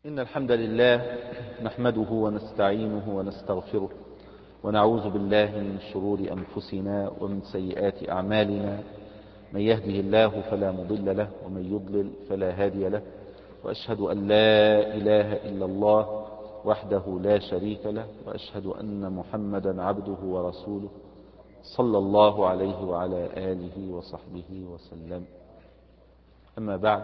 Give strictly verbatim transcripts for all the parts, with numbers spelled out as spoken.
إن الحمد لله نحمده ونستعينه ونستغفره ونعوذ بالله من شرور أنفسنا ومن سيئات أعمالنا. من يهده الله فلا مضل له ومن يضلل فلا هادي له، وأشهد أن لا إله إلا الله وحده لا شريك له، وأشهد أن محمدا عبده ورسوله صلى الله عليه وعلى آله وصحبه وسلم. أما بعد،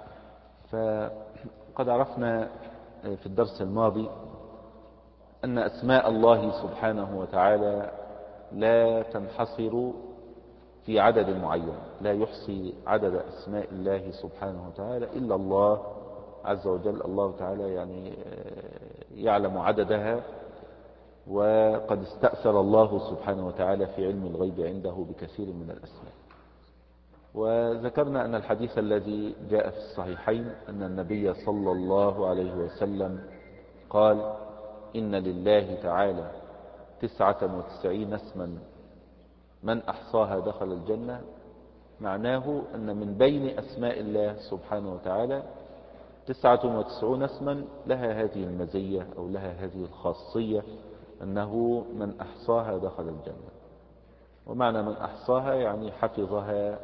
فقد عرفنا في الدرس الماضي أن أسماء الله سبحانه وتعالى لا تنحصر في عدد معين، لا يحصي عدد أسماء الله سبحانه وتعالى إلا الله عز وجل. الله تعالى يعني يعلم عددها، وقد استأثر الله سبحانه وتعالى في علم الغيب عنده بكثير من الأسماء. وذكرنا أن الحديث الذي جاء في الصحيحين أن النبي صلى الله عليه وسلم قال: إن لله تعالى تسعة وتسعين اسما من أحصاها دخل الجنة. معناه أن من بين أسماء الله سبحانه وتعالى تسعة وتسعون اسما لها هذه المزية أو لها هذه الخاصية، أنه من أحصاها دخل الجنة. ومعنى من أحصاها يعني حفظها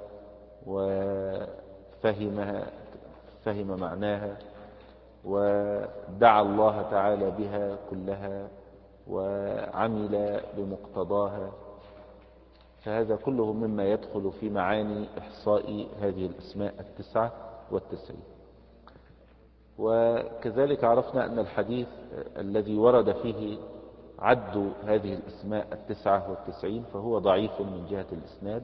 وفهمها، فهم معناها، ودعا الله تعالى بها كلها وعمل بمقتضاها. فهذا كله مما يدخل في معاني إحصاء هذه الأسماء التسعة والتسعين. وكذلك عرفنا أن الحديث الذي ورد فيه عد هذه الأسماء التسعة والتسعين فهو ضعيف من جهة الإسناد،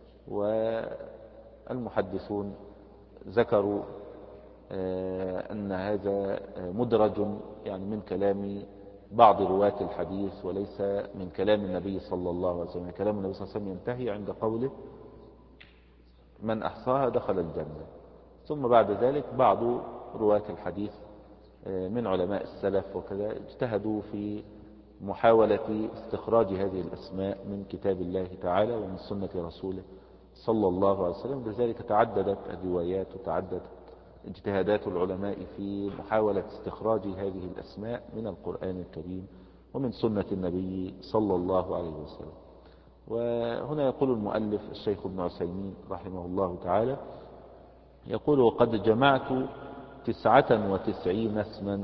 والمحدثون ذكروا أن هذا مدرج يعني من كلام بعض رواة الحديث وليس من كلام النبي صلى الله عليه وسلم. كلام النبي صلى الله عليه وسلم ينتهي عند قوله من أحصاها دخل الجنة. ثم بعد ذلك بعض رواة الحديث من علماء السلف وكذا اجتهدوا في محاولة استخراج هذه الأسماء من كتاب الله تعالى ومن سنة رسوله صلى الله عليه وسلم. لذلك تعددت الروايات وتعددت اجتهادات العلماء في محاولة استخراج هذه الأسماء من القرآن الكريم ومن سنة النبي صلى الله عليه وسلم. وهنا يقول المؤلف الشيخ ابن عثيمين رحمه الله تعالى، يقول: وقد جمعت تسعة وتسعين اسما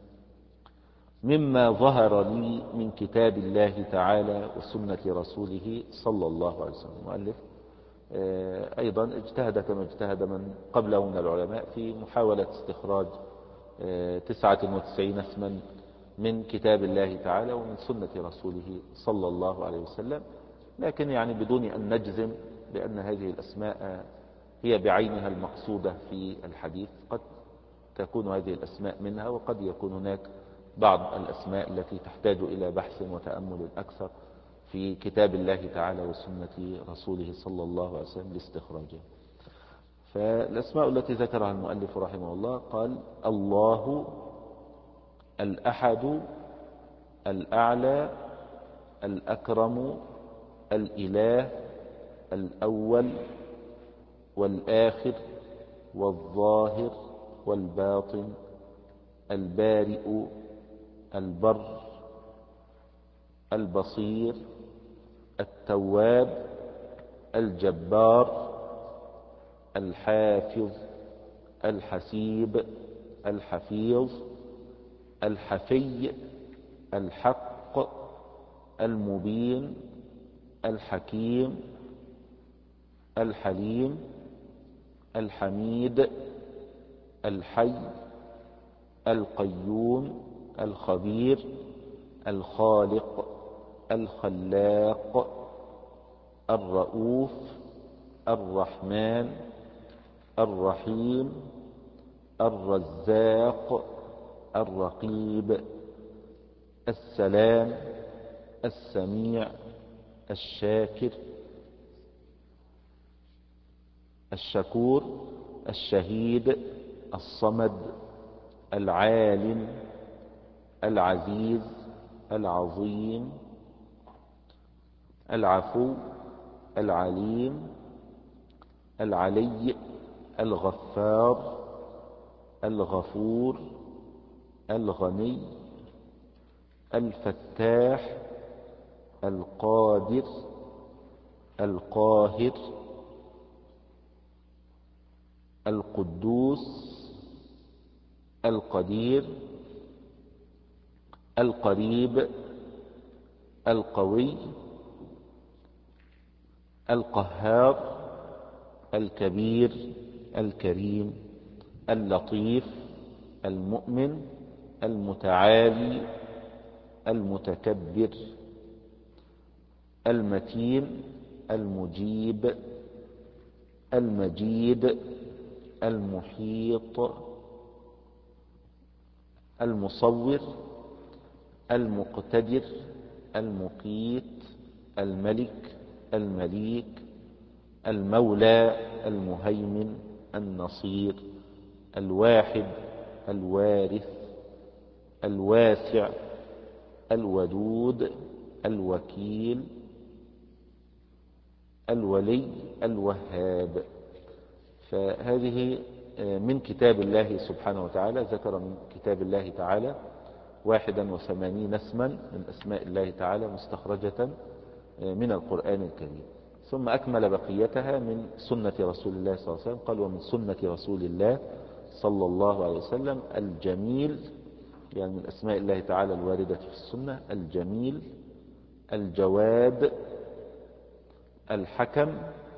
مما ظهر لي من كتاب الله تعالى وسنة رسوله صلى الله عليه وسلم. المؤلف أيضا اجتهد كما اجتهد من قبله من العلماء في محاولة استخراج تسعة وتسعين اسما من كتاب الله تعالى ومن سنة رسوله صلى الله عليه وسلم، لكن يعني بدون أن نجزم بأن هذه الأسماء هي بعينها المقصودة في الحديث. قد تكون هذه الأسماء منها، وقد يكون هناك بعض الأسماء التي تحتاج إلى بحث وتأمل أكثر في كتاب الله تعالى وسنة رسوله صلى الله عليه وسلم لاستخراجها. فالأسماء التي ذكرها المؤلف رحمه الله قال: الله الأحد الأعلى الأكرم الإله الأول والآخر والظاهر والباطن البارئ البر البصير التواب الجبار الحافظ الحسيب الحفيظ الحفي الحق المبين الحكيم الحليم الحميد الحي القيوم الخبير الخالق الخلاق الرؤوف الرحمن الرحيم الرزاق الرقيب السلام السميع الشاكر الشكور الشهيد الصمد العالم العزيز العظيم العفو العليم العلي الغفار الغفور الغني، الفتاح، القادر، القاهر، القدوس، القدير، القريب، القوي، القهار، الكبير، الكريم، اللطيف، المؤمن، المتعالي، المتكبر، المتين، المجيب، المجيد، المحيط، المصور، المقتدر، المقيت، الملك، المليك، المولى، المهيمن، النصير، الواحد، الوارث، الواسع، الودود، الوكيل، الولي، الوهاب. فهذه من كتاب الله سبحانه وتعالى. ذكر من كتاب الله تعالى واحدا وثمانين اسما من أسماء الله تعالى مستخرجة من القرآن الكريم، ثم أكمل بقيتها من سنة رسول الله صلى الله عليه وسلم. قال: ومن سنة رسول الله صلى الله عليه وسلم الجميل، يعني من أسماء الله تعالى الواردة في السنة: الجميل، الجواد، الحكم،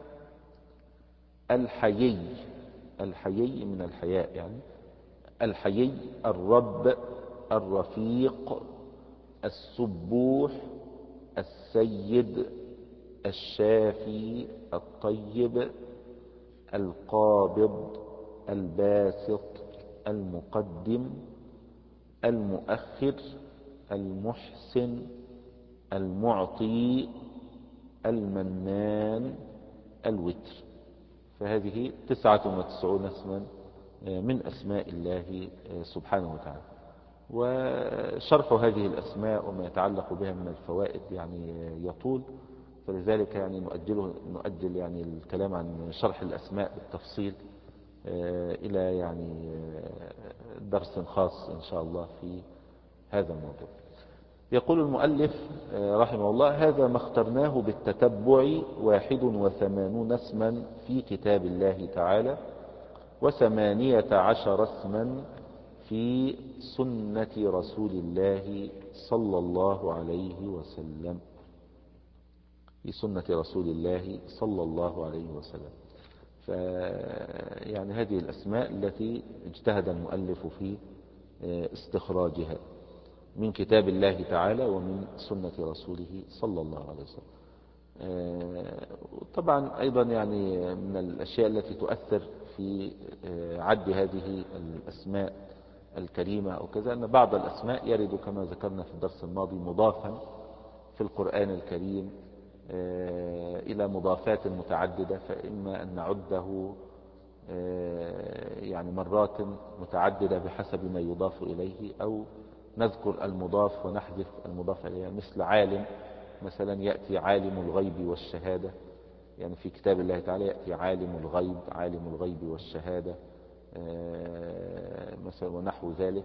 الحيي، الحيي من الحياء يعني، الحيي، الرب، الرفيق، السبوح، السيد، الشافي، الطيب، القابض، الباسط، المقدم، المؤخر، المحسن، المعطي، المنان، الوتر. فهذه تسعة وتسعون اسما من أسماء الله سبحانه وتعالى. وشرح هذه الأسماء وما يتعلق بها من الفوائد يعني يطول، فلذلك يعني نؤجله نؤجل يعني الكلام عن شرح الأسماء بالتفصيل إلى يعني درس خاص إن شاء الله في هذا الموضوع. يقول المؤلف رحمه الله: هذا ما اخترناه بالتتبع واحد وثمانون اسما في كتاب الله تعالى، وثمانية عشر اسما في سنة رسول الله صلى الله عليه وسلم، في سنة رسول الله صلى الله عليه وسلم. فيعني هذه الأسماء التي اجتهد المؤلف في استخراجها من كتاب الله تعالى ومن سنة رسوله صلى الله عليه وسلم. طبعا أيضا يعني من الأشياء التي تؤثر في عد هذه الأسماء الكريمة أو كذا، أن بعض الأسماء يرد كما ذكرنا في الدرس الماضي مضافا في القرآن الكريم إلى مضافات متعددة، فإما أن نعده يعني مرات متعددة بحسب ما يضاف إليه، أو نذكر المضاف ونحذف المضاف إليه. مثل عالم مثلا، يأتي عالم الغيب والشهادة، يعني في كتاب الله تعالى يأتي عالم الغيب، عالم الغيب والشهادة مثلا ونحو ذلك.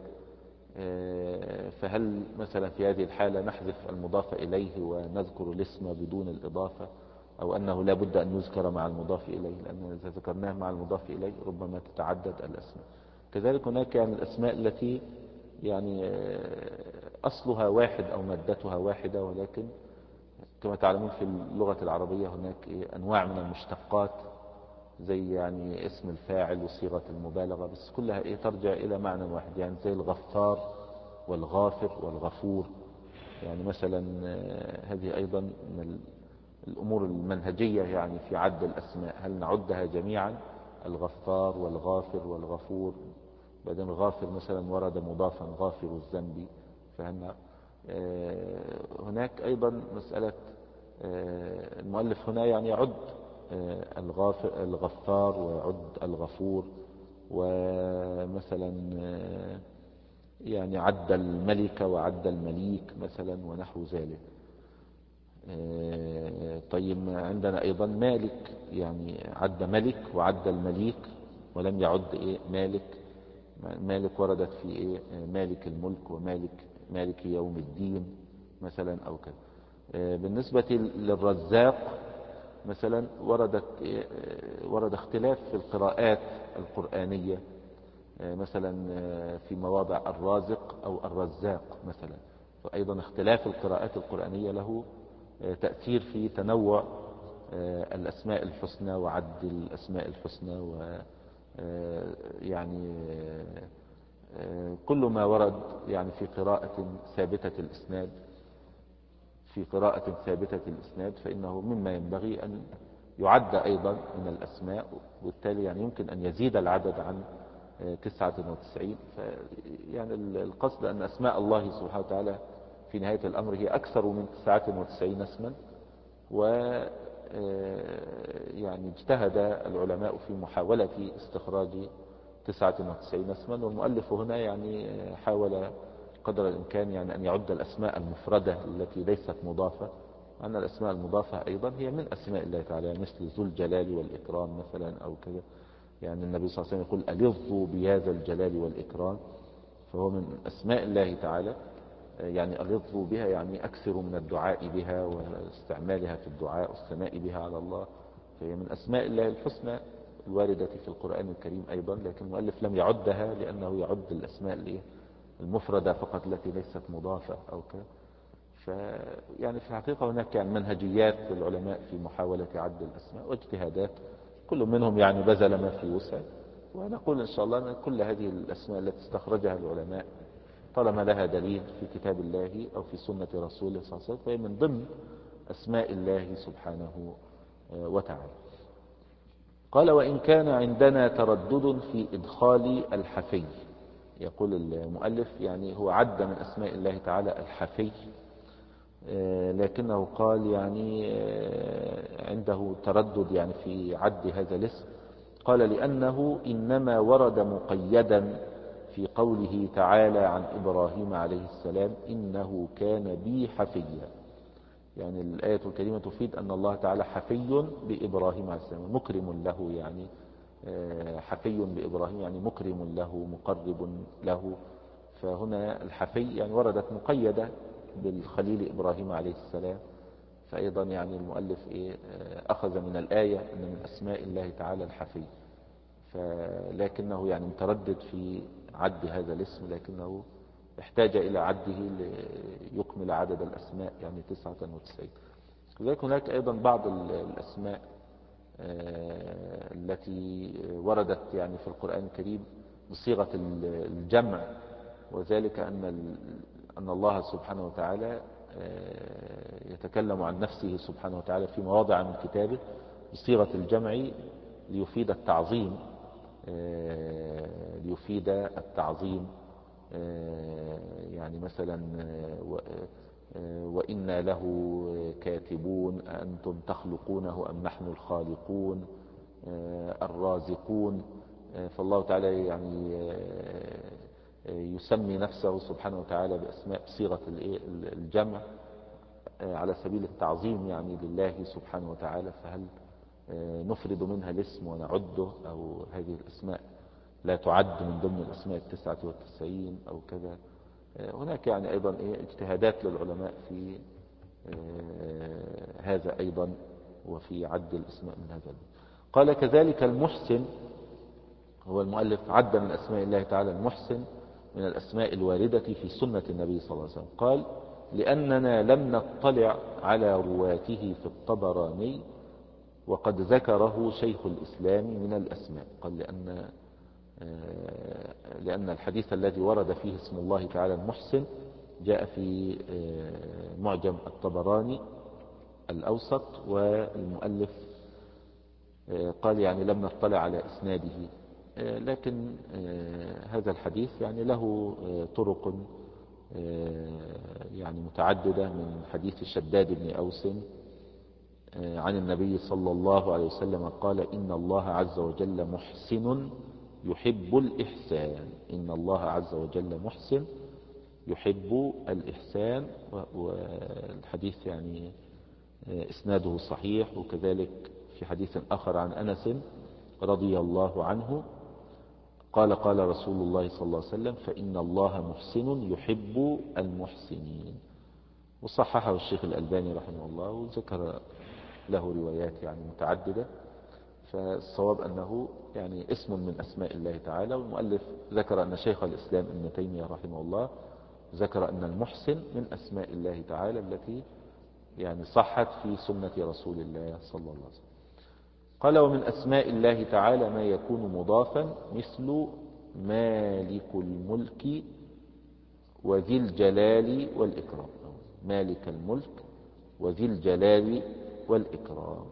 فهل مثلا في هذه الحالة نحذف المضاف إليه ونذكر الاسم بدون الإضافة، أو أنه لا بد أن يذكر مع المضاف إليه، لأن إذا ذكرناه مع المضاف إليه ربما تتعدد الأسماء. كذلك هناك يعني الأسماء التي يعني أصلها واحد أو مادتها واحدة، ولكن كما تعلمون في اللغة العربية هناك أنواع من المشتقات، زي يعني اسم الفاعل وصيغة المبالغة، بس كلها إيه ترجع إلى معنى واحد، يعني زي الغفار والغافر والغفور. يعني مثلا هذه أيضا من الأمور المنهجية يعني في عد الأسماء، هل نعدها جميعا الغفار والغافر والغفور؟ بعدين الغافر مثلا ورد مضافا غافر الذنب، فهنا هناك أيضا مسألة المؤلف هنا يعني يعد الغافر الغفار ويعد الغفور، ومثلا يعني عد الملك وعد المليك مثلا ونحو ذلك. طيب عندنا أيضا مالك، يعني عد ملك وعد المليك ولم يعد إيه مالك مالك وردت في إيه؟ مالك الملك ومالك مالك يوم الدين مثلا أو كذا. بالنسبة للرزاق مثلا وردت ورد اختلاف في القراءات القرآنية، مثلا في مواضع الرازق أو الرزاق مثلا، وأيضا اختلاف القراءات القرآنية له تأثير في تنوع الأسماء الحسنى وعد الأسماء الحسنى، و يعني كل ما ورد يعني في قراءة ثابتة الإسناد في قراءة ثابتة الإسناد فإنه مما ينبغي أن يعد أيضا من الأسماء، وبالتالي يعني يمكن أن يزيد العدد عن تسعة وتسعين. يعني القصد أن أسماء الله سبحانه وتعالى في نهاية الأمر هي أكثر من تسعة وتسعين اسما، و يعني اجتهد العلماء في محاولة استخراج تسعة وتسعين اسما، والمؤلف هنا يعني حاول قدر الإمكان يعني أن يعد الأسماء المفردة التي ليست مضافة، أن الأسماء المضافة أيضا هي من أسماء الله تعالى، مثل ذو الجلال والإكرام مثلا أو كذا. يعني النبي صلى الله عليه وسلم يقول ألظوا بهذا الجلال والإكرام، فهو من أسماء الله تعالى. يعني ألظوا بها يعني أكثروا من الدعاء بها واستعمالها في الدعاء والثناء بها على الله، فهي من أسماء الله الحسنى الواردة في القرآن الكريم أيضا، لكن المؤلف لم يعدها لأنه يعد الأسماء المفردة فقط التي ليست مضافة أو كذا. فيعني في الحقيقة هناك يعني منهجيات للعلماء في محاولة عد الأسماء واجتهادات، كل منهم يعني بذل ما في وسعه، ونقول إن شاء الله أن كل هذه الأسماء التي استخرجها العلماء طالما لها دليل في كتاب الله أو في سنة رسوله صلى الله عليه وسلم فهي من ضمن أسماء الله سبحانه وتعالى. قال وإن كان عندنا تردد في إدخال الحفي، يقول المؤلف يعني هو عد من أسماء الله تعالى الحفي، لكنه قال يعني عنده تردد يعني في عد هذا الاسم. قال لأنه إنما ورد مقيدا في قوله تعالى عن إبراهيم عليه السلام إنه كان بي حفيا. يعني الآية الكريمة تفيد أن الله تعالى حفي بإبراهيم عليه السلام، مكرم له، يعني حفي بإبراهيم يعني مكرم له مقرب له. فهنا الحفي يعني وردت مقيدة بالخليل إبراهيم عليه السلام، فأيضا يعني المؤلف إيه أخذ من الآية أن من أسماء الله تعالى الحفي، فلكنه يعني متردد في عد هذا الاسم، لكنه احتاج إلى عده ليكمل عدد الأسماء يعني تسعة وتسعين. لذلك هناك أيضا بعض الأسماء التي وردت يعني في القرآن الكريم بصيغة الجمع، وذلك أن أن الله سبحانه وتعالى يتكلم عن نفسه سبحانه وتعالى في مواضع من كتابه بصيغة الجمع ليفيد التعظيم ليفيد التعظيم يعني مثلا وإنا له كاتبون أأنتم تخلقونه أم نحن الخالقون الرازقون. فالله تعالى يعني يسمي نفسه سبحانه وتعالى بأسماء بصيغة الجمع على سبيل التعظيم يعني لله سبحانه وتعالى، فهل نفرد منها الاسم ونعده، أو هذه الأسماء لا تعد من ضمن الأسماء التسعة والتسعين أو كذا؟ هناك يعني أيضا اجتهادات للعلماء في هذا أيضا وفي عد الأسماء من هذا. قال كذلك المحسن، هو المؤلف عد من أسماء الله تعالى المحسن من الأسماء الواردة في سنة النبي صلى الله عليه وسلم. قال لأننا لم نطلع على رواته في الطبراني وقد ذكره شيخ الإسلام من الأسماء. قال لأن لأن الحديث الذي ورد فيه اسم الله تعالى المحسن جاء في معجم الطبراني الأوسط، والمؤلف قال يعني لم نطلع على إسناده، لكن هذا الحديث يعني له طرق يعني متعددة من حديث شداد بن أوس عن النبي صلى الله عليه وسلم قال إن الله عز وجل محسن يحب الإحسان. إن الله عز وجل محسن يحب الإحسان، والحديث يعني إسناده صحيح. وكذلك في حديث آخر عن أنس رضي الله عنه قال قال رسول الله صلى الله عليه وسلم فإن الله محسن يحب المحسنين. وصححه الشيخ الألباني رحمه الله وذكر له روايات يعني متعددة. فالصواب أنه يعني اسم من أسماء الله تعالى. والمؤلف ذكر أن شيخ الإسلام ابن تيمية رحمه الله ذكر أن المحسن من أسماء الله تعالى التي يعني صحت في سنة رسول الله صلى الله عليه وسلم. قال ومن أسماء الله تعالى ما يكون مضافا مثل مالك الملك وذي الجلال والإكرام. مالك الملك وذي الجلال والإكرام،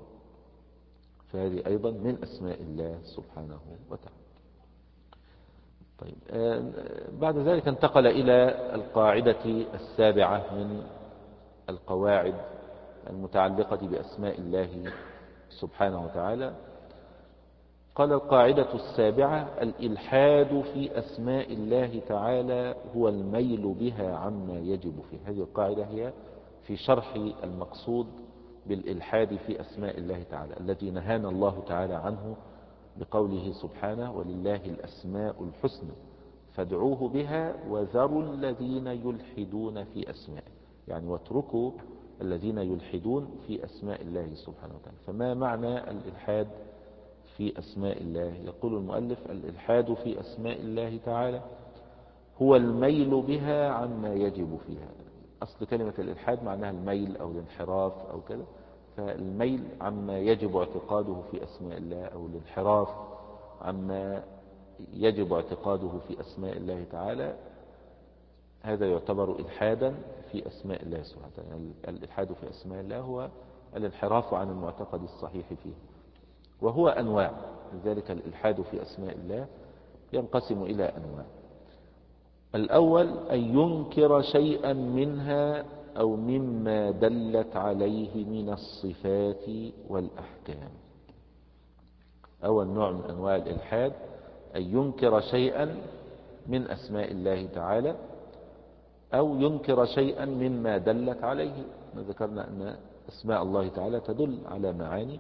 فهذه أيضا من أسماء الله سبحانه وتعالى. طيب بعد ذلك انتقل إلى القاعدة السابعة من القواعد المتعلقة بأسماء الله سبحانه وتعالى. قال القاعدة السابعة الإلحاد في أسماء الله تعالى هو الميل بها عما يجب فيه. هذه القاعدة هي في شرح المقصود بالإلحاد في أسماء الله تعالى الذي نهانا الله تعالى عنه بقوله سبحانه ولله الأسماء الحسنى فادعوه بها وذروا الذين يلحدون في أسمائه، يعني واتركوا الذين يلحدون في أسماء الله سبحانه وتعالى. فما معنى الإلحاد في أسماء الله؟ يقول المؤلف الإلحاد في أسماء الله تعالى هو الميل بها عما يجب فيها. أصل كلمة الإلحاد معناها الميل أو الانحراف أو كذا، فالميل عما يجب اعتقاده في أسماء الله أو الانحراف عما يجب اعتقاده في أسماء الله تعالى، هذا يعتبر إلحادا في أسماء الله سبحانه وتعالى. الإلحاد في أسماء الله هو الانحراف عن المعتقد الصحيح فيه، وهو أنواع. لذلك الإلحاد في أسماء الله ينقسم إلى أنواع. الأول أن ينكر شيئا منها أو مما دلت عليه من الصفات والأحكام. أول نوع من أنواع الإلحاد أن ينكر شيئا من أسماء الله تعالى أو ينكر شيئا مما دلت عليه. ذكرنا أن أسماء الله تعالى تدل على معاني،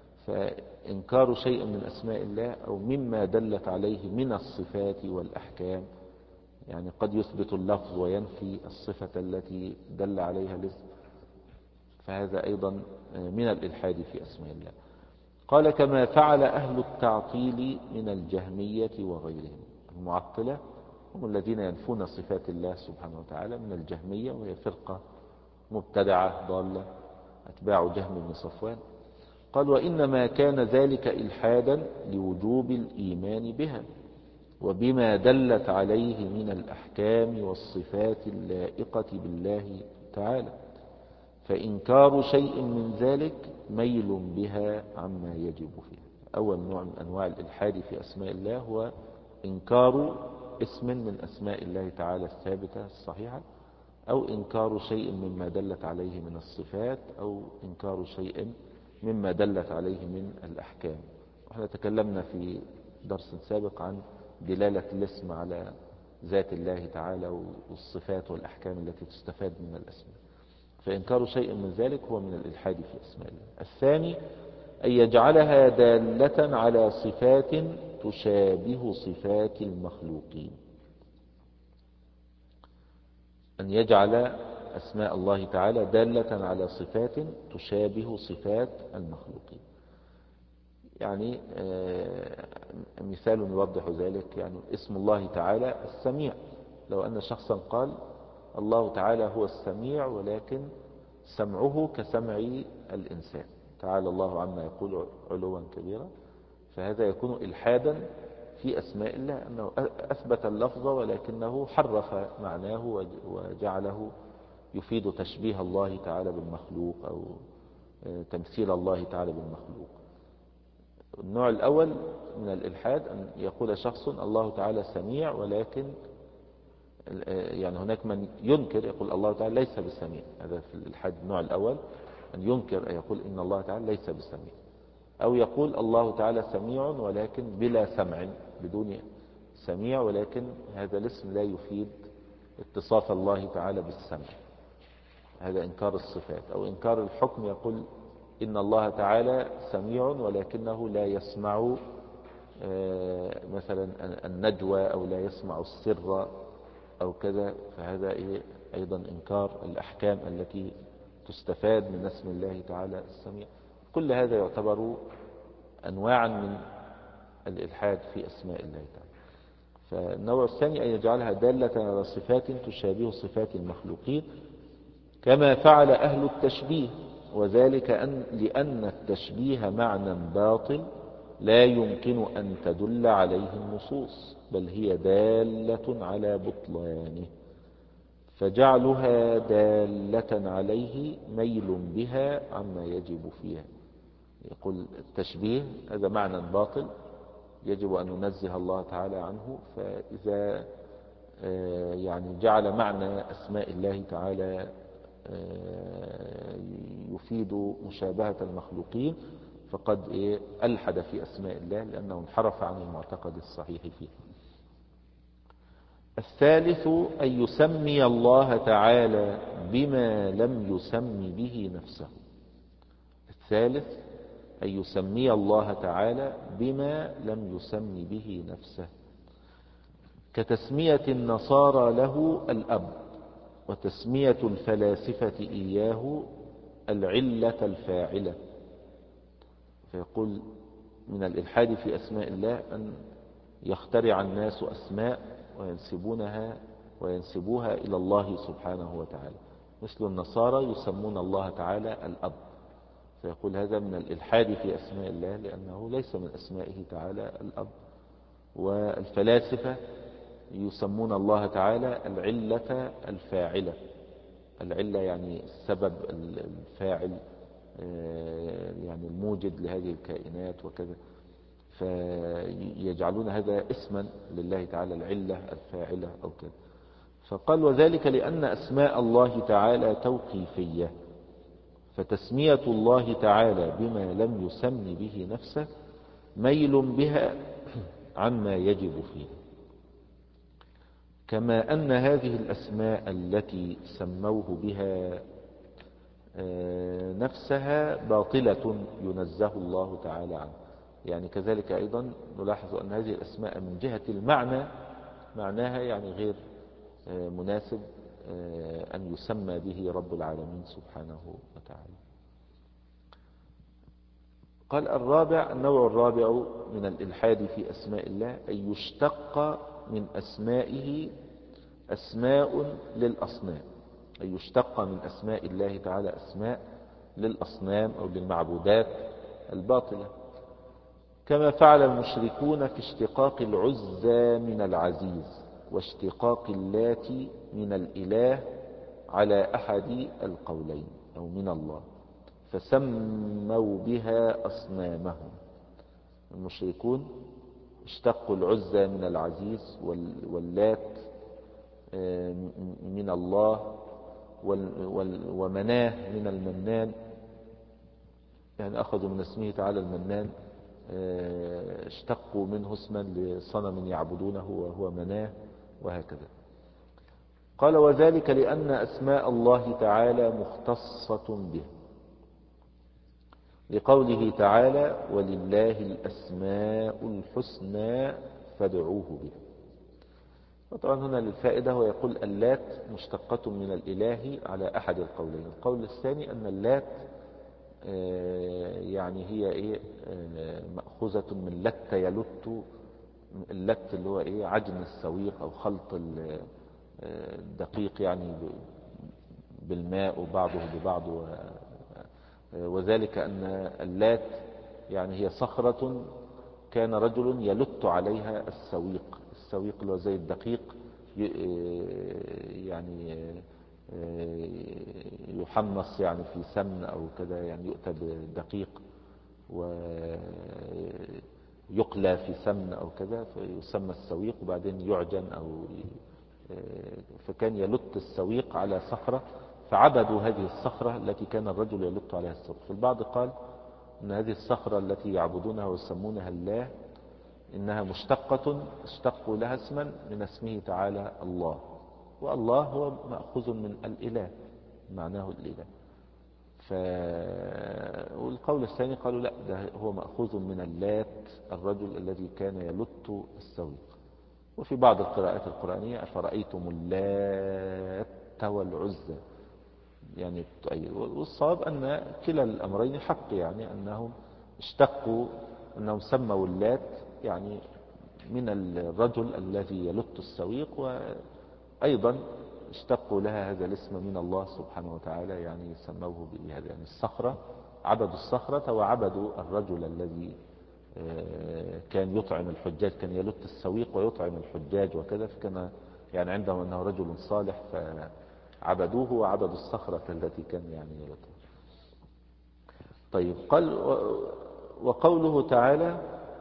فإنكار شيء من أسماء الله أو مما دلت عليه من الصفات والأحكام، يعني قد يثبت اللفظ وينفي الصفة التي دل عليها الاسم، فهذا أيضا من الإلحاد في أسماء الله. قال كما فعل أهل التعطيل من الجهمية وغيرهم. المعطلة هم الذين ينفون صفات الله سبحانه وتعالى من الجهمية، وهي فرقة مبتدعة ضالة أتباع جهم بن صفوان. قال وإنما كان ذلك إلحادا لوجوب الإيمان بها وبما دلت عليه من الأحكام والصفات اللائقة بالله تعالى، فإنكار شيء من ذلك ميل بها عما يجب فيها. أول نوع من أنواع الإلحاد في أسماء الله هو إنكار اسم من أسماء الله تعالى الثابتة الصحيحة، أو إنكار شيء مما دلت عليه من الصفات، أو إنكار شيء مما دلت عليه من الأحكام. وإحنا تكلمنا في درس سابق عن دلالة الاسم على ذات الله تعالى والصفات والأحكام التي تستفاد من الأسماء، فإنكار شيء من ذلك هو من الإلحاد في أسماء الله. الثاني أن يجعلها دالة على صفات تشابه صفات المخلوقين. أن يجعل أسماء الله تعالى دالة على صفات تشابه صفات المخلوقين. يعني مثال يوضح ذلك، يعني اسم الله تعالى السميع. لو أن شخصا قال الله تعالى هو السميع ولكن سمعه كسمع الإنسان، تعالى الله عما يقول علوا كبيرا، فهذا يكون إلحادا في أسماء الله، أنه أثبت اللفظ ولكنه حرف معناه وجعله يفيد تشبيه الله تعالى بالمخلوق أو تمثيل الله تعالى بالمخلوق. النوع الأول من الإلحاد أن يقول شخص الله تعالى سميع، ولكن يعني هناك من ينكر يقول الله تعالى ليس بسميع. هذا في الإلحاد النوع الأول، أن ينكر أن يقول إن الله تعالى ليس بسميع، أو يقول الله تعالى سميع ولكن بلا سمع، بدون سميع، ولكن هذا الاسم لا يفيد اتصاف الله تعالى بالسمع، هذا إنكار الصفات. أو إنكار الحكم، يقول إن الله تعالى سميع ولكنه لا يسمع مثلا النجوى أو لا يسمع السر أو كذا، فهذا إيه أيضا إنكار الأحكام التي تستفاد من اسم الله تعالى السميع. كل هذا يعتبر أنواعا من الإلحاد في أسماء الله تعالى. فالنوع الثاني أن يجعلها دالة على صفات تشابه صفات المخلوقين كما فعل أهل التشبيه، وذلك أن لأن التشبيه معنى باطل لا يمكن أن تدل عليه النصوص، بل هي دالة على بطلانه، فجعلها دالة عليه ميل بها عما يجب فيها. يقول التشبيه هذا معنى باطل يجب أن ننزه الله تعالى عنه، فإذا يعني جعل معنى أسماء الله تعالى يفيد مشابهة المخلوقين فقد ألحد في أسماء الله، لأنه انحرف عن المعتقد الصحيح فيه. الثالث أن يسمي الله تعالى بما لم يسم به نفسه. الثالث أن يسمي الله تعالى بما لم يسم به نفسه، كتسمية النصارى له الأب، وتسمية الفلاسفة إياه العلة الفاعلة. فيقول من الإلحاد في أسماء الله أن يخترع الناس أسماء وينسبونها وينسبوها إلى الله سبحانه وتعالى، مثل النصارى يسمون الله تعالى الأب، فيقول هذا من الإلحاد في أسماء الله لأنه ليس من أسمائه تعالى الأب. والفلاسفة يسمون الله تعالى العلة الفاعلة، العلة يعني السبب الفاعل يعني الموجد لهذه الكائنات وكذا، فيجعلون هذا اسما لله تعالى العلة الفاعلة أو كذا. فقال وذلك لأن أسماء الله تعالى توقيفية، فتسمية الله تعالى بما لم يسم به نفسه ميل بها عما يجب فيه، كما أن هذه الأسماء التي سموه بها نفسها باطلة ينزه الله تعالى عنه. يعني كذلك أيضا نلاحظ أن هذه الأسماء من جهة المعنى معناها يعني غير مناسب أن يسمى به رب العالمين سبحانه وتعالى. قال الرابع، النوع الرابع من الإلحاد في أسماء الله أن يشتق من أسمائه أسماء للأصنام، أن يشتق من أسماء الله تعالى أسماء للأصنام أو للمعبودات الباطلة، كما فعل المشركون في اشتقاق العزى من العزيز واشتقاق اللات من الإله على أحد القولين أو من الله، فسموا بها أصنامهم. المشركون اشتقوا العزى من العزيز واللات من الله ومناه من المنان، يعني أخذوا من اسمه تعالى المنان اشتقوا منه اسما لصنم يعبدونه وهو مناه وهكذا. قال وذلك لأن أسماء الله تعالى مختصة به، لقوله تعالى ولله الأسماء الحسنى فادعوه بها. وطبعا هنا للفائدة هو يقول اللات مشتقة من الإله على أحد القولين. القول الثاني أن اللات يعني هي إيه مأخوذة من لت يلت، اللت اللي هو إيه عجن السويق أو خلط الدقيق يعني بالماء وبعضه ببعض، وذلك أن اللات يعني هي صخرة كان رجل يلت عليها السويق، السويق اللي هو زي الدقيق يعني يحمص يعني في سمن أو كذا، يعني يؤتى بدقيق ويقلى في سمن أو كذا فيسمى السويق، وبعدين يعجن أو فكان يلت السويق على صخرة، فعبدوا هذه الصخرة التي كان الرجل يلت عليها السويق. فالبعض قال أن هذه الصخرة التي يعبدونها ويسمونها الله إنها مشتقة، اشتقوا لها اسما من اسمه تعالى الله، والله هو مأخوذ من الإله معناه الإله، ف... والقول الثاني قالوا لا، ده هو مأخوذ من اللات، الرجل الذي كان يلت السويق. وفي بعض القراءات القرآنية أفرأيتم اللات والعزى، يعني تؤيد. والصواب أن كلا الأمرين حق، يعني أنهم اشتقوا، أنهم سموا اللات يعني من الرجل الذي يلت السويق، وأيضا اشتقوا لها هذا الاسم من الله سبحانه وتعالى، يعني سموه بهذا، يعني الصخرة، عبدوا الصخرة وعبدوا الرجل الذي كان يطعم الحجاج، كان يلت السويق ويطعم الحجاج وكذا، فكان يعني عندهم أنه رجل صالح فعبدوه وعبدوا الصخرة التي كان يعني يلتها. طيب، قال وقوله تعالى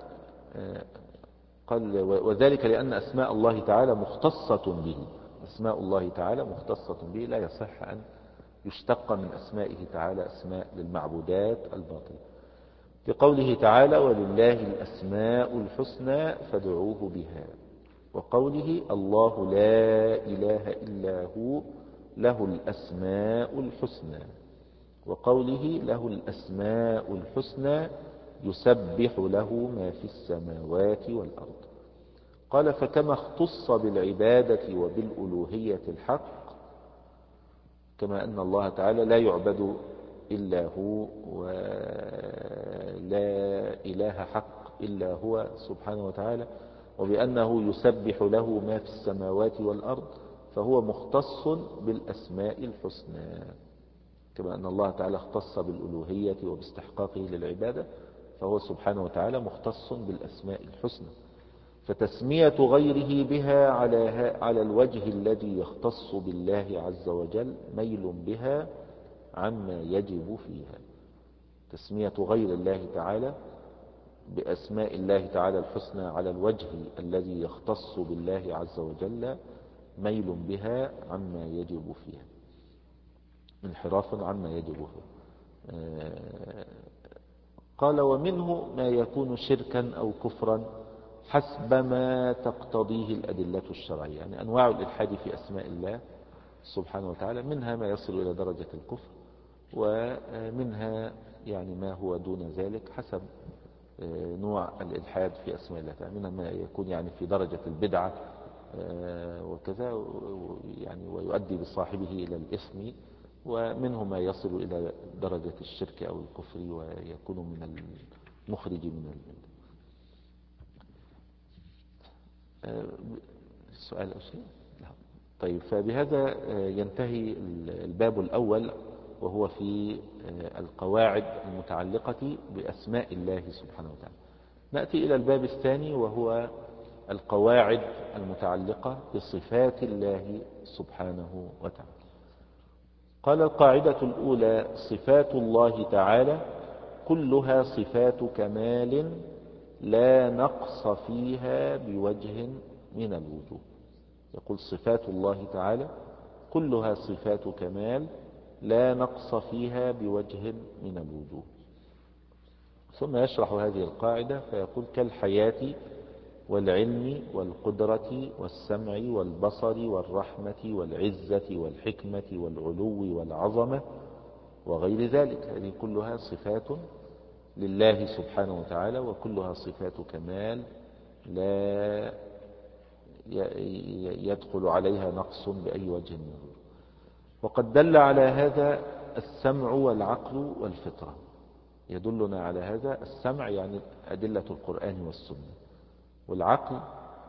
قال وذلك لأن أسماء الله تعالى مختصة به، أسماء الله تعالى مختصة به، لا يصح أن يشتق من أسمائه تعالى أسماء للمعبودات الباطلة. في قوله تعالى ولله الأسماء الحسنى فادعوه بها، وقوله الله لا إله إلا هو له الأسماء الحسنى، وقوله له الأسماء الحسنى يسبح له ما في السماوات والأرض. قال فكما اختص بالعبادة وبالألوهية الحق، كما أن الله تعالى لا يعبد إلا هو ولا إله حق إلا هو سبحانه وتعالى، وبأنه يسبح له ما في السماوات والأرض، فهو مختص بالأسماء الحسنى. كما أن الله تعالى اختص بالألوهية وباستحقاقه للعبادة، فهو سبحانه وتعالى مختص بالأسماء الحسنى. فتسمية غيره بها على على الوجه الذي يختص بالله عز وجل ميل بها عما يجب فيها. تسمية غير الله تعالى بأسماء الله تعالى الحسنى على الوجه الذي يختص بالله عز وجل ميل بها عما يجب فيها، انحراف عما يجب فيها. قال ومنه ما يكون شركا أو كفرا حسب ما تقتضيه الأدلة الشرعية. يعني أنواع الإلحاد في أسماء الله سبحانه وتعالى، منها ما يصل إلى درجة الكفر، ومنها يعني ما هو دون ذلك حسب نوع الإلحاد في أسماء الله تعالى. منها ما يكون يعني في درجة البدعة وكذا، يعني ويؤدي بصاحبه إلى الإثم، ومنه ما يصل إلى درجة الشرك أو الكفر ويكون من المخرج من الملة. السؤال أو شيء؟ لا. طيب، فبهذا ينتهي الباب الأول، وهو في القواعد المتعلقة بأسماء الله سبحانه وتعالى. نأتي إلى الباب الثاني، وهو القواعد المتعلقة بصفات الله سبحانه وتعالى. قال القاعدة الأولى صفات الله تعالى كلها صفات كمال لا نقص فيها بوجه من الوجوه. يقول صفات الله تعالى كلها صفات كمال لا نقص فيها بوجه من الوجوه. ثم يشرح هذه القاعدة فيقول كالحياة والعلم والقدرة والسمع والبصر والرحمة والعزة والحكمة والعلو والعظمة وغير ذلك. هذه كلها صفات لله سبحانه وتعالى، وكلها صفات كمال لا يدخل عليها نقص بأي وجه من الوجوه. وقد دل على هذا السمع والعقل والفطرة. يدلنا على هذا السمع يعني أدلة القرآن والسنة، والعقل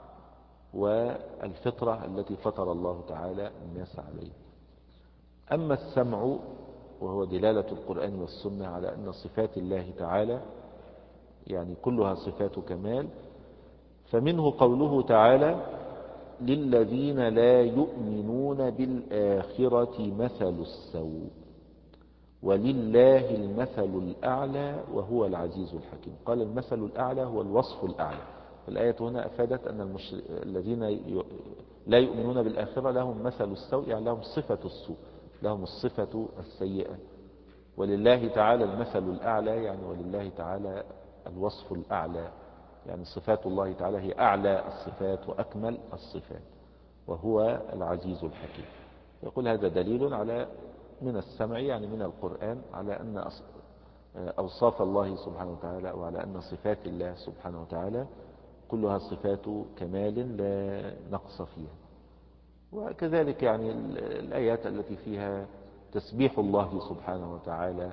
والفطرة التي فطر الله تعالى الناس عليه. أما السمع وهو دلالة القرآن والسنة على أن صفات الله تعالى يعني كلها صفات كمال، فمنه قوله تعالى للذين لا يؤمنون بالآخرة مثل السوء ولله المثل الأعلى وهو العزيز الحكيم. قال المثل الأعلى هو الوصف الأعلى. الآية هنا أفادت أن المشر... الذين ي... لا يؤمنون بالآخرة لهم مثل السوء، يعني لهم صفة السوء، لهم الصفة السيئة. ولله تعالى المثل الأعلى يعني ولله تعالى الوصف الأعلى، يعني صفات الله تعالى هي أعلى الصفات وأكمل الصفات، وهو العزيز الحكيم. يقول هذا دليل على من السمع يعني من القرآن على أن أوصاف الله سبحانه وتعالى وعلى أن صفات الله سبحانه وتعالى كلها صفات كمال لا نقص فيها. وكذلك يعني الآيات التي فيها تسبيح الله سبحانه وتعالى،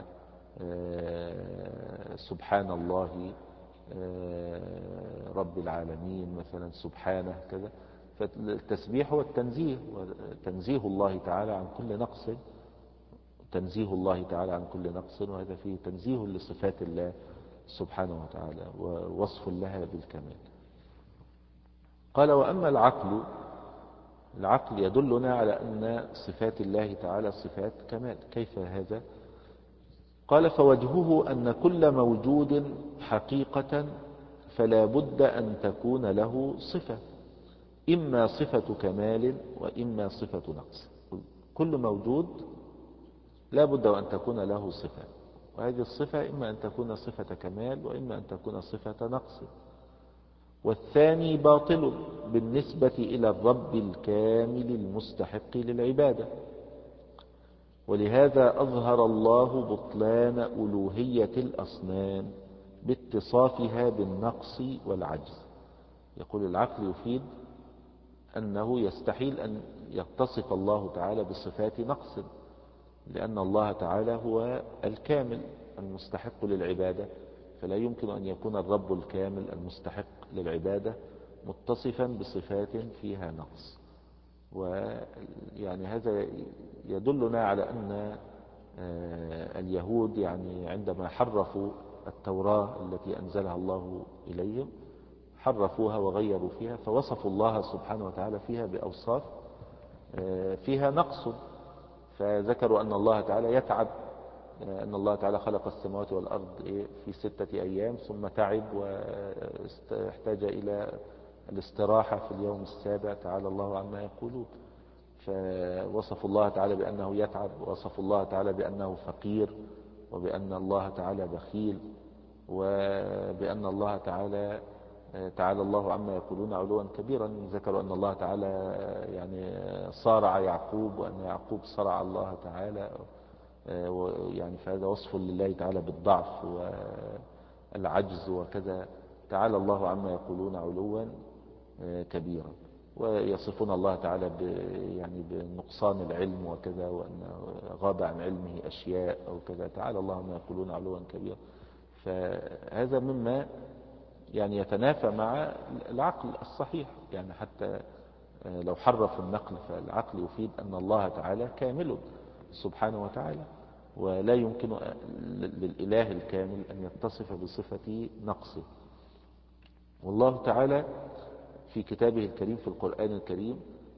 سبحان الله رب العالمين مثلا، سبحانه كذا. فالتسبيح هو التنزيه، تنزيه الله تعالى عن كل نقص، تنزيه الله تعالى عن كل نقص، وهذا فيه تنزيه لصفات الله سبحانه وتعالى ووصف لها بالكمال. قال وأما العقل، العقل يدلنا على أن صفات الله تعالى صفات كمال. كيف هذا؟ قال فوجهه أن كل موجود حقيقة فلا بد أن تكون له صفة، إما صفة كمال وإما صفة نقص. كل موجود لا بد أن تكون له صفة، وهذه الصفة إما أن تكون صفة كمال وإما أن تكون صفة نقص. والثاني باطل بالنسبة إلى الرب الكامل المستحق للعبادة، ولهذا أظهر الله بطلان ألوهية الأصنام باتصافها بالنقص والعجز. يقول العقل يفيد أنه يستحيل أن يتصف الله تعالى بصفات نقص، لأن الله تعالى هو الكامل المستحق للعبادة، فلا يمكن أن يكون الرب الكامل المستحق للعبادة متصفا بصفات فيها نقص. ويعني هذا يدلنا على أن اليهود يعني عندما حرفوا التوراة التي أنزلها الله إليهم حرفوها وغيروا فيها، فوصفوا الله سبحانه وتعالى فيها بأوصاف فيها نقص. فذكروا أن الله تعالى يتعب، أن الله تعالى خلق السماوات والأرض في ستة أيام ثم تعب واحتاج إلى الاستراحة في اليوم السابع، تعالى الله عما يقولون. فوصفوا الله تعالى بأنه يتعب، ووصفوا الله تعالى بأنه فقير، وبأن الله تعالى بخيل، وبأن الله تعالى تعالى الله عما يقولون علوا كبيرا. ذكروا أن الله تعالى يعني صارع يعقوب، وأن يعقوب صرع الله تعالى، يعني فهذا وصف لله تعالى بالضعف والعجز وكذا. تعالى الله عما يقولون علوا كبيرا. ويصفون الله تعالى يعني بنقصان العلم وكذا، وأن غاب عن علمه أشياء أو كذا. تعالى الله عما يقولون علوا كبيرا. فهذا مما يعني يتنافى مع العقل الصحيح، يعني حتى لو حرف النقل فالعقل يفيد أن الله تعالى كامل سبحانه وتعالى، ولا يمكن للإله الكامل أن يتصف بصفة نقصه. والله تعالى في كتابه الكريم في القرآن الكريم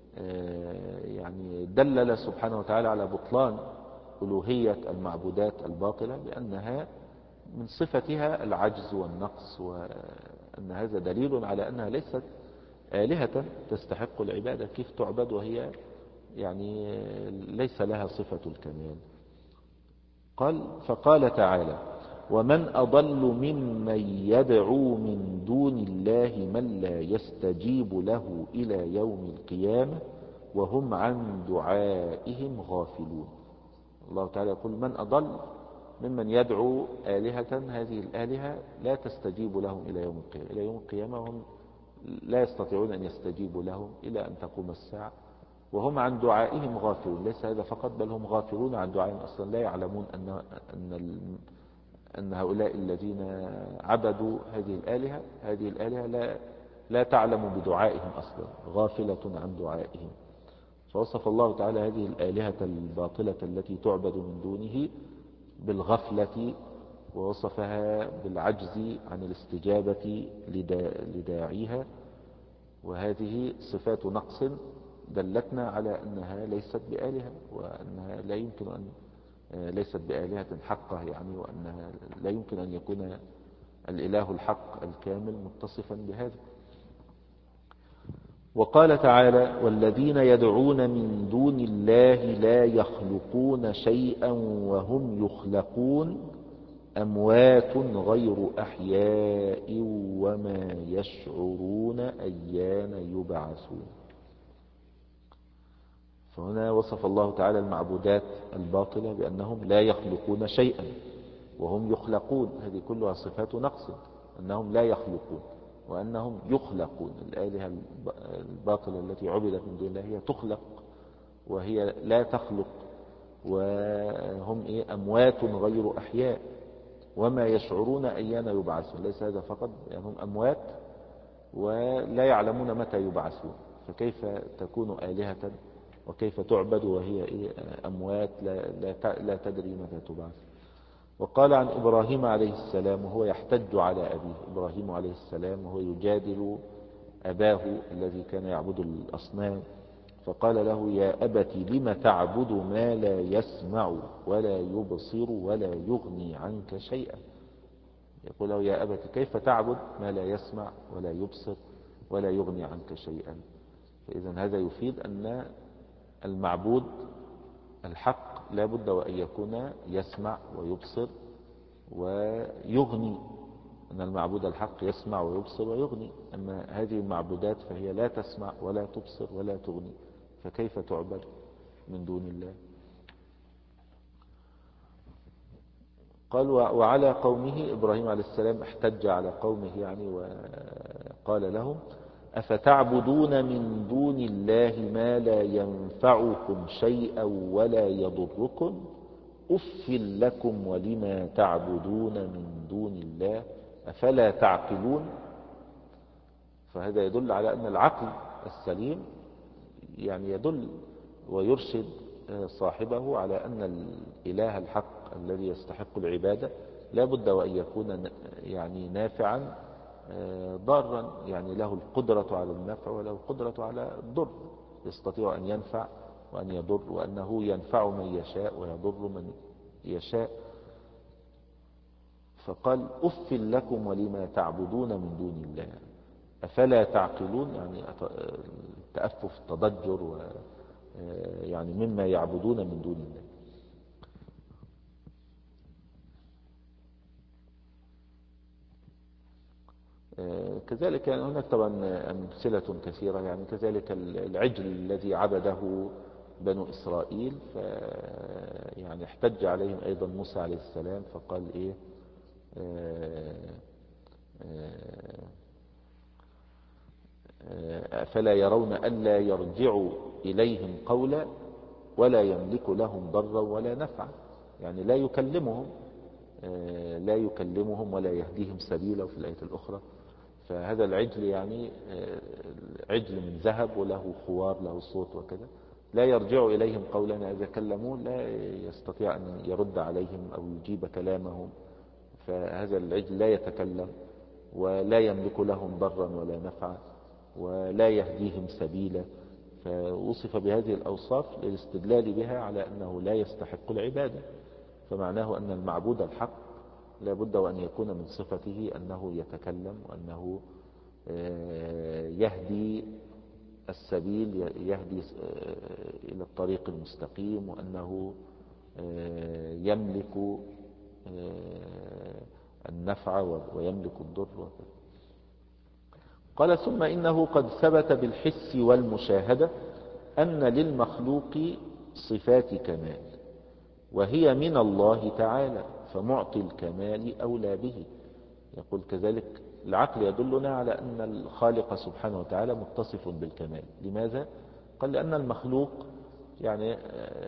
يعني دلل سبحانه وتعالى على بطلان ألوهية المعبودات الباطلة بأنها من صفتها العجز والنقص، وأن هذا دليل على أنها ليست آلهة تستحق العبادة. كيف تعبد وهي يعني ليس لها صفة الكمال؟ قال فقال تعالى ومن أضل ممن يدعو من دون الله من لا يستجيب له إلى يوم القيامة وهم عن دعائهم غافلون. الله تعالى يقول من أضل ممن يدعو آلهة، هذه الآلهة لا تستجيب لهم إلى يوم القيامة. إلى يوم القيامة هم لا يستطيعون أن يستجيبوا لهم إلى أن تقوم الساعة، وهم عن دعائهم غافلون. ليس هذا فقط، بل هم غافلون عن دعائهم أصلا، لا يعلمون أن أن أن هؤلاء الذين عبدوا هذه الآلهة هذه الآلهة لا لا تعلم بدعائهم أصلا، غافلة عن دعائهم. فوصف الله تعالى هذه الآلهة الباطلة التي تعبد من دونه بالغفلة، ووصفها بالعجز عن الاستجابة لداعيها، وهذه صفات نقص دلتنا على أنها ليست بآلهة، وأنها لا يمكن أن ليست بآلهة حقة يعني، وأنها لا يمكن أن يكون الإله الحق الكامل متصفا بهذا. وقال تعالى والذين يدعون من دون الله لا يخلقون شيئا وهم يخلقون أموات غير أحياء وما يشعرون أيان يبعثون. فهنا وصف الله تعالى المعبودات الباطلة بأنهم لا يخلقون شيئا وهم يخلقون. هذه كلها صفات نقص، أنهم لا يخلقون وأنهم يخلقون. الآلهة الباطلة التي عبدت من دون الله هي تخلق وهي لا تخلق، وهم إيه أموات غير أحياء وما يشعرون أيان يبعثون. ليس هذا فقط، يعني هم أموات ولا يعلمون متى يبعثون، فكيف تكون آلهة وكيف تعبد وهي إيه أموات لا, لا, لا تدري متى تبعث. وقال عن إبراهيم عليه السلام وهو يحتج على أبيه، إبراهيم عليه السلام وهو يجادل أباه الذي كان يعبد الأصنام، فقال له يا أبت لم تعبد ما لا يسمع ولا يبصر ولا يغني عنك شيئا. يقول له يا أبت كيف تعبد ما لا يسمع ولا يبصر ولا يغني عنك شيئا. فإذا هذا يفيد أن المعبود الحق لا بد وأن يكون يسمع ويبصر ويغني، أن المعبود الحق يسمع ويبصر ويغني. أما هذه المعبودات فهي لا تسمع ولا تبصر ولا تغني، فكيف تعبد من دون الله؟ قال وعلى قومه، إبراهيم عليه السلام احتج على قومه يعني وقال لهم أفتعبدون من دون الله ما لا ينفعكم شيئا ولا يضركم أف لكم ولما تعبدون من دون الله أفلا تعقلون. فهذا يدل على أن العقل السليم يعني يدل ويرشد صاحبه على أن الإله الحق الذي يستحق العبادة لا بد وأن يكون يعني نافعا ضارا، يعني له القدرة على النفع وله القدرة على الضر، يستطيع أن ينفع وأن يضر، وأنه ينفع من يشاء ويضر من يشاء. فقال أف لكم ولما تعبدون من دون الله أفلا تعقلون، يعني التأفف التضجر و يعني مما يعبدون من دون الله. كذلك يعني هناك طبعا أمثلة كثيرة، يعني كذلك العجل الذي عبده بنو إسرائيل، ف يعني احتج عليهم أيضا موسى عليه السلام فقال إيه أفلا يرون ألا يرجعوا إليهم قولا ولا يملك لهم ضرا ولا نفعا، يعني لا يكلمهم لا يكلمهم ولا يهديهم سبيلا في الآية الأخرى. فهذا العجل يعني عجل من ذهب وله خوار له صوت وكذا، لا يرجع إليهم قولا، إذا كلموه لا يستطيع أن يرد عليهم أو يجيب كلامهم. فهذا العجل لا يتكلم ولا يملك لهم ضرا ولا نفعا ولا يهديهم سبيلا. فوصف بهذه الأوصاف للاستدلال بها على أنه لا يستحق العبادة. فمعناه أن المعبود الحق لا بد وأن يكون من صفته أنه يتكلم وأنه يهدي السبيل، يهدي إلى الطريق المستقيم، وأنه يملك النفع ويملك الضر. قال ثم إنه قد ثبت بالحس والمشاهدة أن للمخلوق صفات كمال وهي من الله تعالى، فمعطي الكمال أولى به. يقول كذلك العقل يدلنا على أن الخالق سبحانه وتعالى متصف بالكمال. لماذا؟ قال لأن المخلوق يعني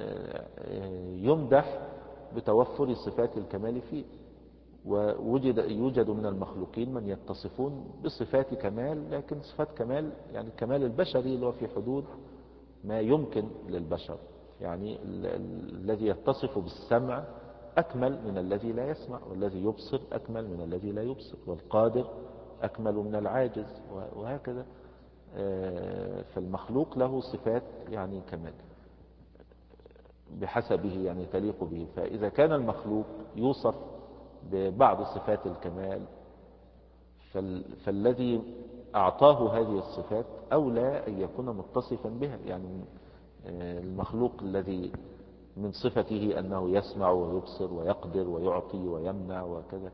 يمدح بتوفر صفات الكمال فيه، ووجد يوجد من المخلوقين من يتصفون بصفات كمال، لكن صفات كمال يعني الكمال البشري اللي هو في حدود ما يمكن للبشر. يعني الذي يتصف بالسمع أكمل من الذي لا يسمع، والذي يبصر أكمل من الذي لا يبصر، والقادر أكمل من العاجز، وهكذا. فالمخلوق له صفات يعني كمال بحسبه يعني تليق به. فإذا كان المخلوق يوصف ببعض صفات الكمال فالذي أعطاه هذه الصفات أولى أن يكون متصفا بها. يعني المخلوق الذي من صفته أنه يسمع ويبصر ويقدر ويعطي ويمنع وكذا،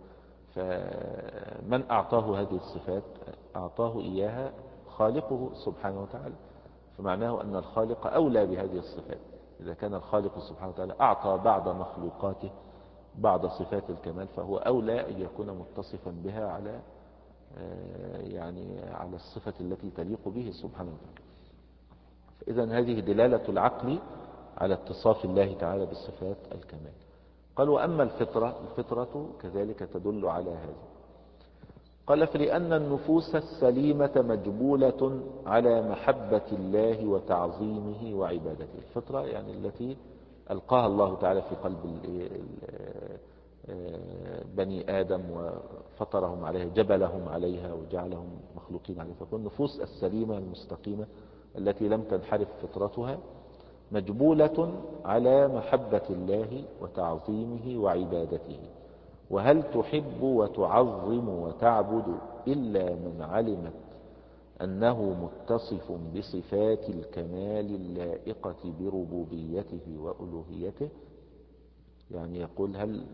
فمن أعطاه هذه الصفات أعطاه إياها خالقه سبحانه وتعالى. فمعناه أن الخالق أولى بهذه الصفات. إذا كان الخالق سبحانه وتعالى أعطى بعض مخلوقاته بعض صفات الكمال، فهو أولى أن يكون متصفا بها على يعني على الصفة التي تليق به سبحانه وتعالى. فإذا هذه دلالة العقل على اتصاف الله تعالى بصفات الكمال. قال وأما الفطرة، الفطرة كذلك تدل على هذا. قال فلأن النفوس السليمة مجبولة على محبة الله وتعظيمه وعبادته. الفطرة يعني التي ألقاها الله تعالى في قلب بني آدم وفطرهم عليها، جبلهم عليها وجعلهم مخلوقين عليها. فكل النفوس السليمة المستقيمة التي لم تنحرف فطرتها مجبولة على محبة الله وتعظيمه وعبادته. وهل تحب وتعظم وتعبد إلا من علمت أنه متصف بصفات الكمال اللائقة بربوبيته وألوهيته؟ يعني يقول هل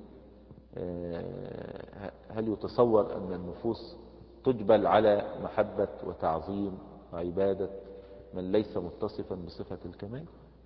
هل يتصور أن النفوس تجبل على محبة وتعظيم وعبادة من ليس متصفا بصفة الكمال؟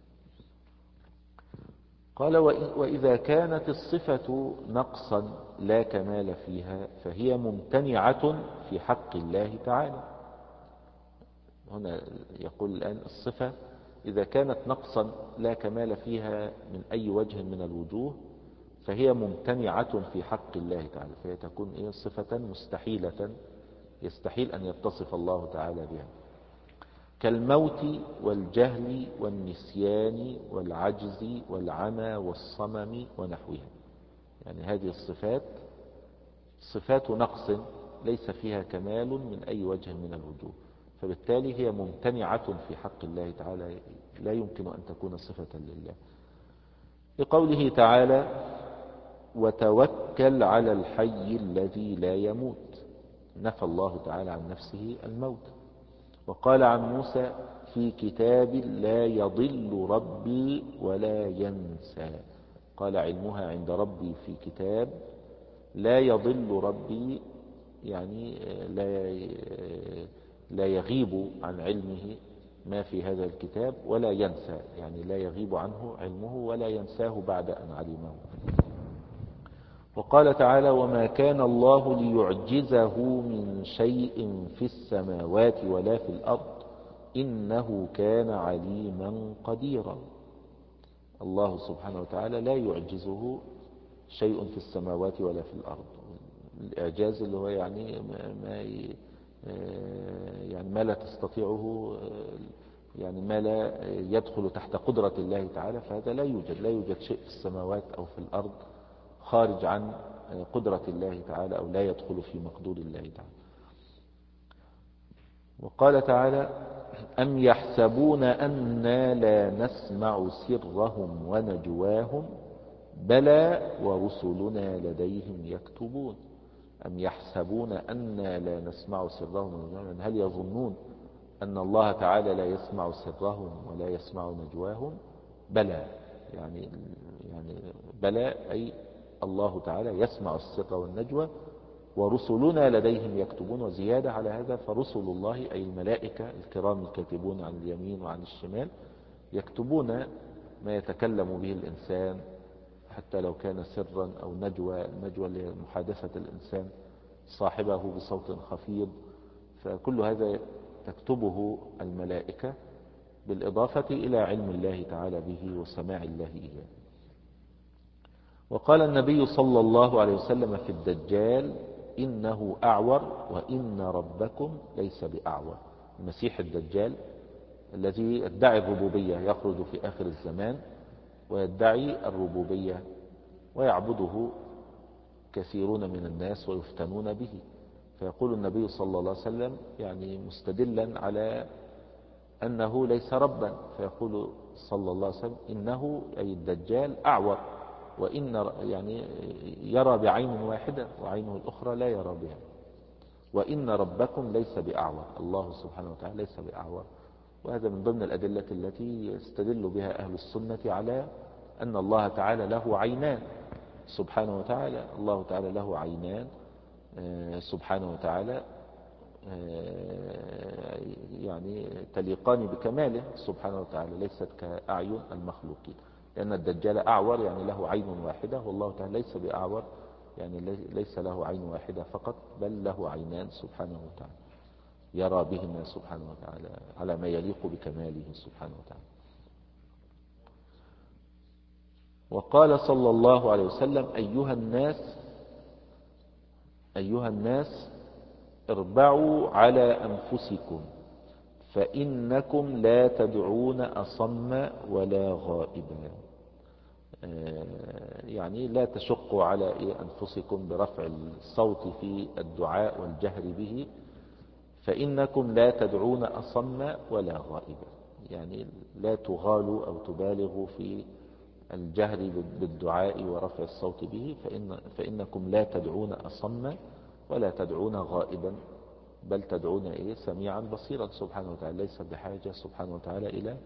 قال وإذا كانت الصفة نقصا لا كمال فيها فهي ممتنعة في حق الله تعالى. هنا يقول الآن الصفة إذا كانت نقصا لا كمال فيها من أي وجه من الوجوه فهي ممتنعة في حق الله تعالى، فهي تكون إيه؟ صفة مستحيلة، يستحيل أن يتصف الله تعالى بها، كالموت والجهل والنسيان والعجز والعمى والصمم ونحوها. يعني هذه الصفات صفات نقص ليس فيها كمال من أي وجه من الوجوه، فبالتالي هي ممتنعة في حق الله تعالى، لا يمكن أن تكون صفة لله. لقوله تعالى وتوكل على الحي الذي لا يموت، نفى الله تعالى عن نفسه الموت. وقال عن موسى في كتاب لا يضل ربي ولا ينسى، قال علمها عند ربي في كتاب لا يضل ربي، يعني لا لا يغيب عن علمه ما في هذا الكتاب، ولا ينسى يعني لا يغيب عنه علمه ولا ينساه بعد أن علمه. وقال تعالى وما كان الله ليعجزه من شيء في السماوات ولا في الأرض إنه كان عليما قديرا. الله سبحانه وتعالى لا يعجزه شيء في السماوات ولا في الأرض. الإعجاز اللي هو يعني ما يعني ما لا تستطيعه، يعني ما لا يدخل تحت قدرة الله تعالى، فهذا لا يوجد لا يوجد شيء في السماوات أو في الأرض خارج عن قدرة الله تعالى أو لا يدخل في مقدور الله تعالى. وقال تعالى أم يحسبون أنا لا نسمع سرهم ونجواهم بلى ورسلنا لديهم يكتبون. أم يحسبون أنا لا نسمع سرهم ونجواهم، هل يظنون أن الله تعالى لا يسمع سرهم ولا يسمع نجواهم؟ بلى يعني يعني بلى أي الله تعالى يسمع السر والنجوى، ورسلنا لديهم يكتبون. وزيادة على هذا فرسل الله أي الملائكة الكرام الكاتبون عن اليمين وعن الشمال يكتبون ما يتكلم به الإنسان، حتى لو كان سرا أو نجوى، النجوى لمحادثة الإنسان صاحبه بصوت خفيض، فكل هذا تكتبه الملائكة بالإضافة إلى علم الله تعالى به وسماع الله إياه. وقال النبي صلى الله عليه وسلم في الدجال إنه أعور وإن ربكم ليس بأعور. المسيح الدجال الذي يدعي الربوبية يخرج في آخر الزمان ويدعي الربوبية ويعبده كثيرون من الناس ويفتنون به، فيقول النبي صلى الله عليه وسلم يعني مستدلا على أنه ليس ربا، فيقول صلى الله عليه وسلم إنه أي الدجال أعور، وإن يعني يرى بعين واحدة وعينه الأخرى لا يرى بها، وإن ربكم ليس بأعور، الله سبحانه وتعالى ليس بأعور. وهذا من ضمن الأدلة التي يستدل بها أهل السنة على أن الله تعالى له عينان سبحانه وتعالى. الله تعالى له عينان سبحانه وتعالى، يعني تليقان بكماله سبحانه وتعالى، ليست كأعين المخلوقين، لأن الدجال أعور يعني له عين واحدة، والله تعالى ليس بأعور يعني ليس له عين واحدة فقط، بل له عينان سبحانه وتعالى يرى بهما سبحانه وتعالى على ما يليق بكماله سبحانه وتعالى. وقال صلى الله عليه وسلم: أيها الناس أيها الناس اربعوا على أنفسكم فإنكم لا تدعون أصم ولا غائبا. يعني لا تشقوا على أنفسكم برفع الصوت في الدعاء والجهر به، فإنكم لا تدعون أصم ولا غائبا، يعني لا تغالوا أو تبالغوا في الجهر بالدعاء ورفع الصوت به، فإن فإنكم لا تدعون أصم ولا تدعون غائبا، بل تدعون إيه سميعا بصيرا سبحانه وتعالى، ليس بحاجة سبحانه وتعالى إلى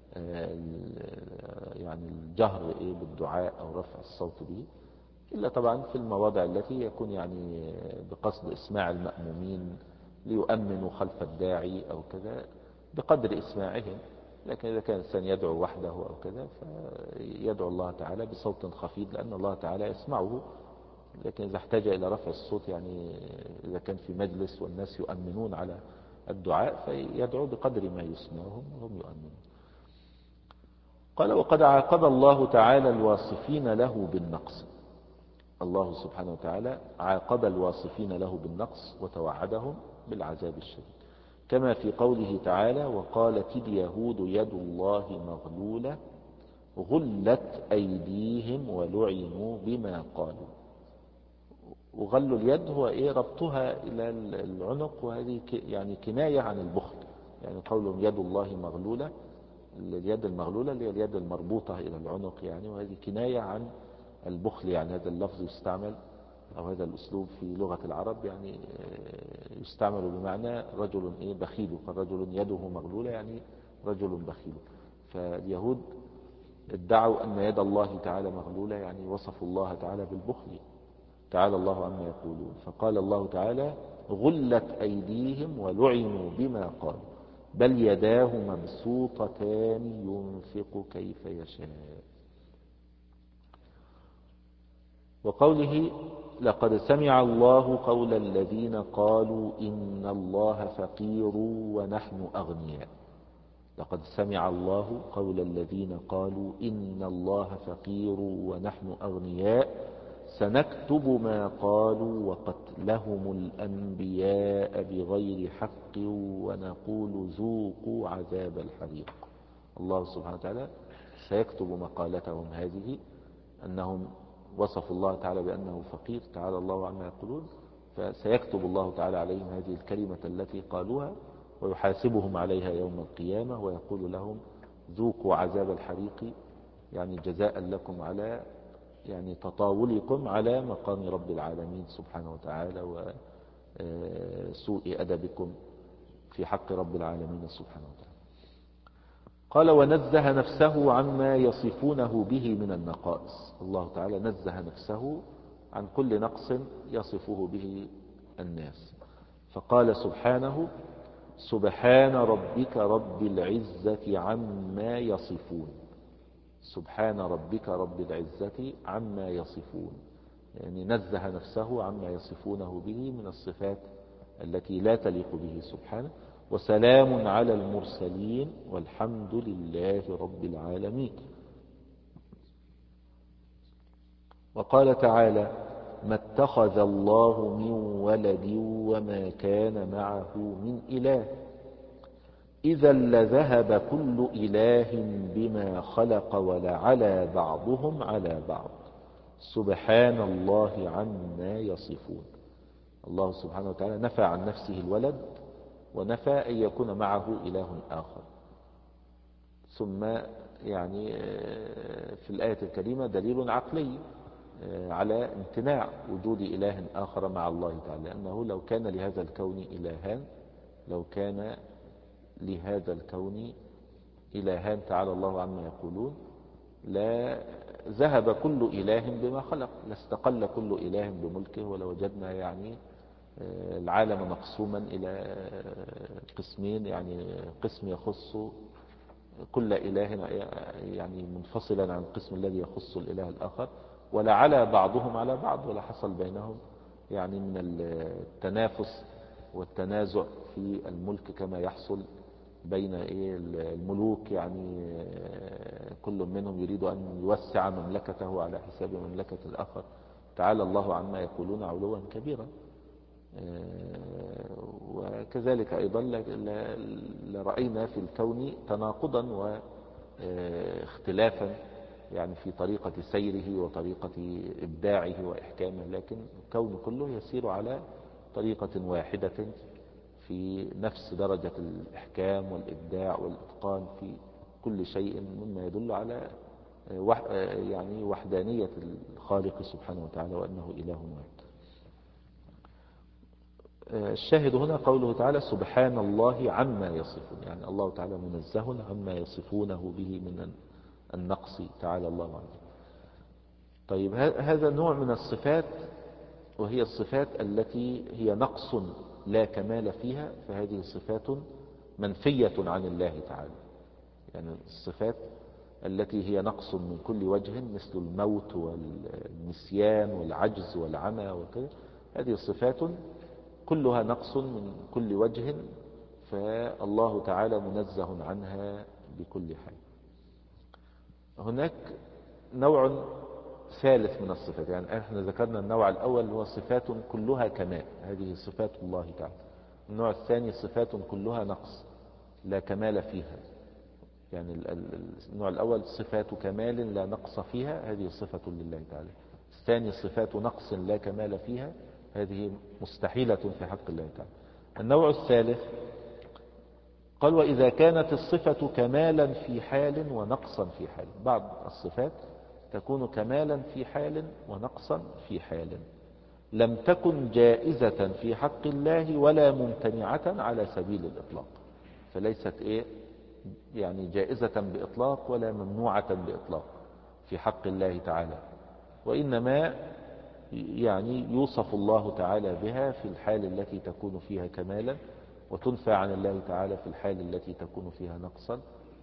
يعني الجهر إيه بالدعاء أو رفع الصوت به، إلا طبعا في المواضع التي يكون يعني بقصد إسماع المأمومين ليؤمنوا خلف الداعي أو كذا بقدر إسماعهم. لكن إذا كان الإنسان يدعو وحده أو كذا فيدعو الله تعالى بصوت خفيض لأن الله تعالى يسمعه. لكن إذا احتاج إلى رفع الصوت، يعني إذا كان في مجلس والناس يؤمنون على الدعاء، فيدعو بقدر ما يسمعهم وهم يؤمنون. قال: وقد عاقب الله تعالى الواصفين له بالنقص. الله سبحانه وتعالى عاقب الواصفين له بالنقص وتوعدهم بالعذاب الشديد، كما في قوله تعالى: وقالت اليهود يد الله مغلولة غلت أيديهم ولعنوا بما قالوا. وغل اليد هو إيه ربطها إلى العنق، وهذه يعني كناية عن البخل، يعني قولهم يد الله مغلولة، اليد المغلولة اللي هي اليد المربوطة إلى العنق يعني، وهذه كناية عن البخل. يعني هذا اللفظ يستعمل أو هذا الأسلوب في لغة العرب يعني يستعمل بمعنى رجل إيه بخيل، فرجل يده مغلولة يعني رجل بخيل. فاليهود ادعوا أن يد الله تعالى مغلولة، يعني وصفوا الله تعالى بالبخل، تعالى الله عما يقولون. فقال الله تعالى: غلت أيديهم ولعنوا بما قالوا بل يداه مبسوطتان ينفق كيف يشاء. وقوله: لقد سمع الله قول الذين قالوا إن الله فقير ونحن أغنياء. لقد سمع الله قول الذين قالوا إن الله فقير ونحن أغنياء سنكتب ما قالوا وقتلهم الأنبياء بغير حق ونقول ذوقوا عذاب الحريق. الله سبحانه وتعالى سيكتب مقالتهم هذه، أنهم وصفوا الله تعالى بأنه فقير، تعالى الله عما يقولون، فسيكتب الله تعالى عليهم هذه الكلمة التي قالوها ويحاسبهم عليها يوم القيامة ويقول لهم ذوقوا عذاب الحريق، يعني جزاء لكم على يعني تطاولكم على مقام رب العالمين سبحانه وتعالى وسوء أدبكم في حق رب العالمين سبحانه وتعالى. قال: ونزه نفسه عما يصفونه به من النقائص. الله تعالى نزه نفسه عن كل نقص يصفه به الناس، فقال سبحانه: سبحان ربك رب العزة عما يصفون. سبحان ربك رب العزة عما يصفون، يعني نزه نفسه عما يصفونه به من الصفات التي لا تليق به سبحانه. وسلام على المرسلين والحمد لله رب العالمين. وقال تعالى: ما اتخذ الله من ولد وما كان معه من إله إذا لذهب كل إله بما خلق ولعلى بعضهم على بعض سبحان الله عما يصفون. الله سبحانه وتعالى نفى عن نفسه الولد ونفى أن يكون معه إله آخر. ثم يعني في الآية الكريمة دليل عقلي على امتناع وجود إله آخر مع الله تعالى، لأنه لو كان لهذا الكون إلهان لو كان لهذا الكون إلهان تعالى الله عما يقولون لا ذهب كل إله بما خلق، لاستقل كل إله بملكه، ولوجدنا يعني العالم مقسوما إلى قسمين، يعني قسم يخص كل إله يعني منفصلا عن القسم الذي يخص الإله الآخر، ولا على بعضهم على بعض، ولا حصل بينهم يعني من التنافس والتنازع في الملك كما يحصل بين الملوك، يعني كل منهم يريد أن يوسع مملكته على حساب مملكة الآخر. تعالى الله عما يقولون علوا كبيرا. وكذلك أيضا لرأينا في الكون تناقضا واختلافا يعني في طريقة سيره وطريقة إبداعه وإحكامه، لكن الكون كله يسير على طريقة واحدة في نفس درجة الإحكام والإبداع والإتقان في كل شيء، مما يدل على يعني وحدانية الخالق سبحانه وتعالى وأنه إله واحد. الشاهد هنا قوله تعالى سبحان الله عما يصفون، يعني الله تعالى منزه عما يصفونه به من النقص، تعالى الله عنه. طيب هذا نوع من الصفات، وهي الصفات التي هي نقص لا كمال فيها، فهذه صفات منفية عن الله تعالى. يعني الصفات التي هي نقص من كل وجه مثل الموت والنسيان والعجز والعمى وكذا، هذه الصفات كلها نقص من كل وجه، فالله تعالى منزه عنها بكل حال. هناك نوع ثالث من الصفات، يعني احنا ذكرنا النوع الأول هو صفات كلها كمال، هذه صفات الله تعالى. النوع الثاني صفات كلها نقص لا كمال فيها، يعني النوع الأول صفات كمال لا نقص فيها، هذه صفة لله تعالى. الثاني صفات نقص لا كمال فيها، هذه مستحيلة في حق الله تعالى. النوع الثالث قال وإذا كانت الصفة كمالا في حال ونقصا في حال، بعض الصفات تكون كمالا في حال ونقصا في حال، لم تكن جائزة في حق الله ولا ممتنعة على سبيل الإطلاق، فليست إيه يعني جائزة بإطلاق ولا ممنوعة بإطلاق في حق الله تعالى، وإنما يعني يوصف الله تعالى بها في الحال التي تكون فيها كمالا، وتنفى عن الله تعالى في الحال التي تكون فيها نقصا.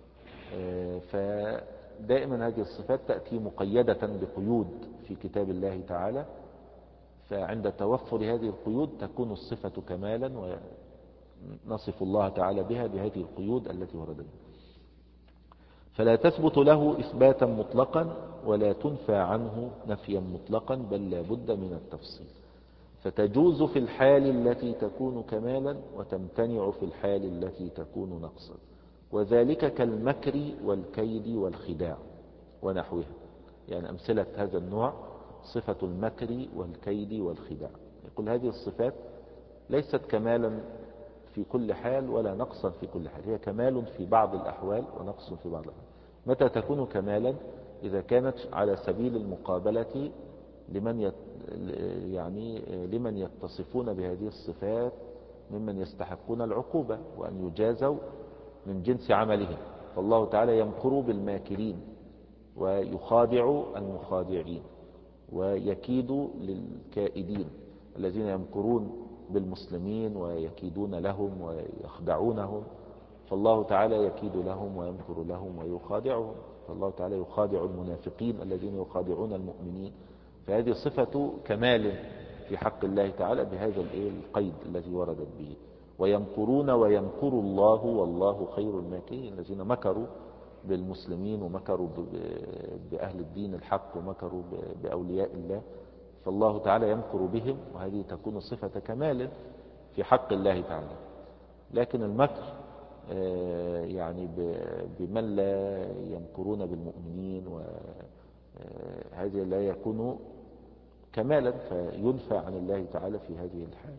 فدائما هذه الصفات تأتي مقيدة بقيود في كتاب الله تعالى، فعند توفر هذه القيود تكون الصفة كمالا ونصف الله تعالى بها بهذه القيود التي وردت، فلا تثبت له إثباتا مطلقا ولا تنفى عنه نفيا مطلقا، بل لا بد من التفصيل، فتجوز في الحال التي تكون كمالا وتمتنع في الحال التي تكون نقصا، وذلك كالمكر والكيد والخداع ونحوها. يعني أمثلة هذا النوع صفة المكر والكيد والخداع، يقول هذه الصفات ليست كمالا في كل حال ولا نقصا في كل حال، هي كمال في بعض الأحوال ونقص في بعض الأحوال. متى تكون كمالا؟ إذا كانت على سبيل المقابلة لمن يت يعني لمن يتصفون بهذه الصفات ممن يستحقون العقوبة وأن يجازوا من جنس عملهم، فالله تعالى يمكر بالماكرين ويخادع المخادعين ويكيد للكائدين الذين يمكرون بالمسلمين ويكيدون لهم ويخدعونهم، فالله تعالى يكيد لهم ويمكر لهم ويخادعهم، فالله تعالى يخادع المنافقين الذين يخادعون المؤمنين. فهذه صفة كمال في حق الله تعالى بهذا القيد الذي وردت به، ويمكرون ويمكر الله والله خير الماكرين، الذين مكروا بالمسلمين ومكروا بأهل الدين الحق ومكروا بأولياء الله، فالله تعالى يمكر بهم، وهذه تكون صفة كمال في حق الله تعالى. لكن المكر يعني بمن لا يمكرون بالمؤمنين، وهذه لا يكون كمالا، فينفى عن الله تعالى في هذه الحال.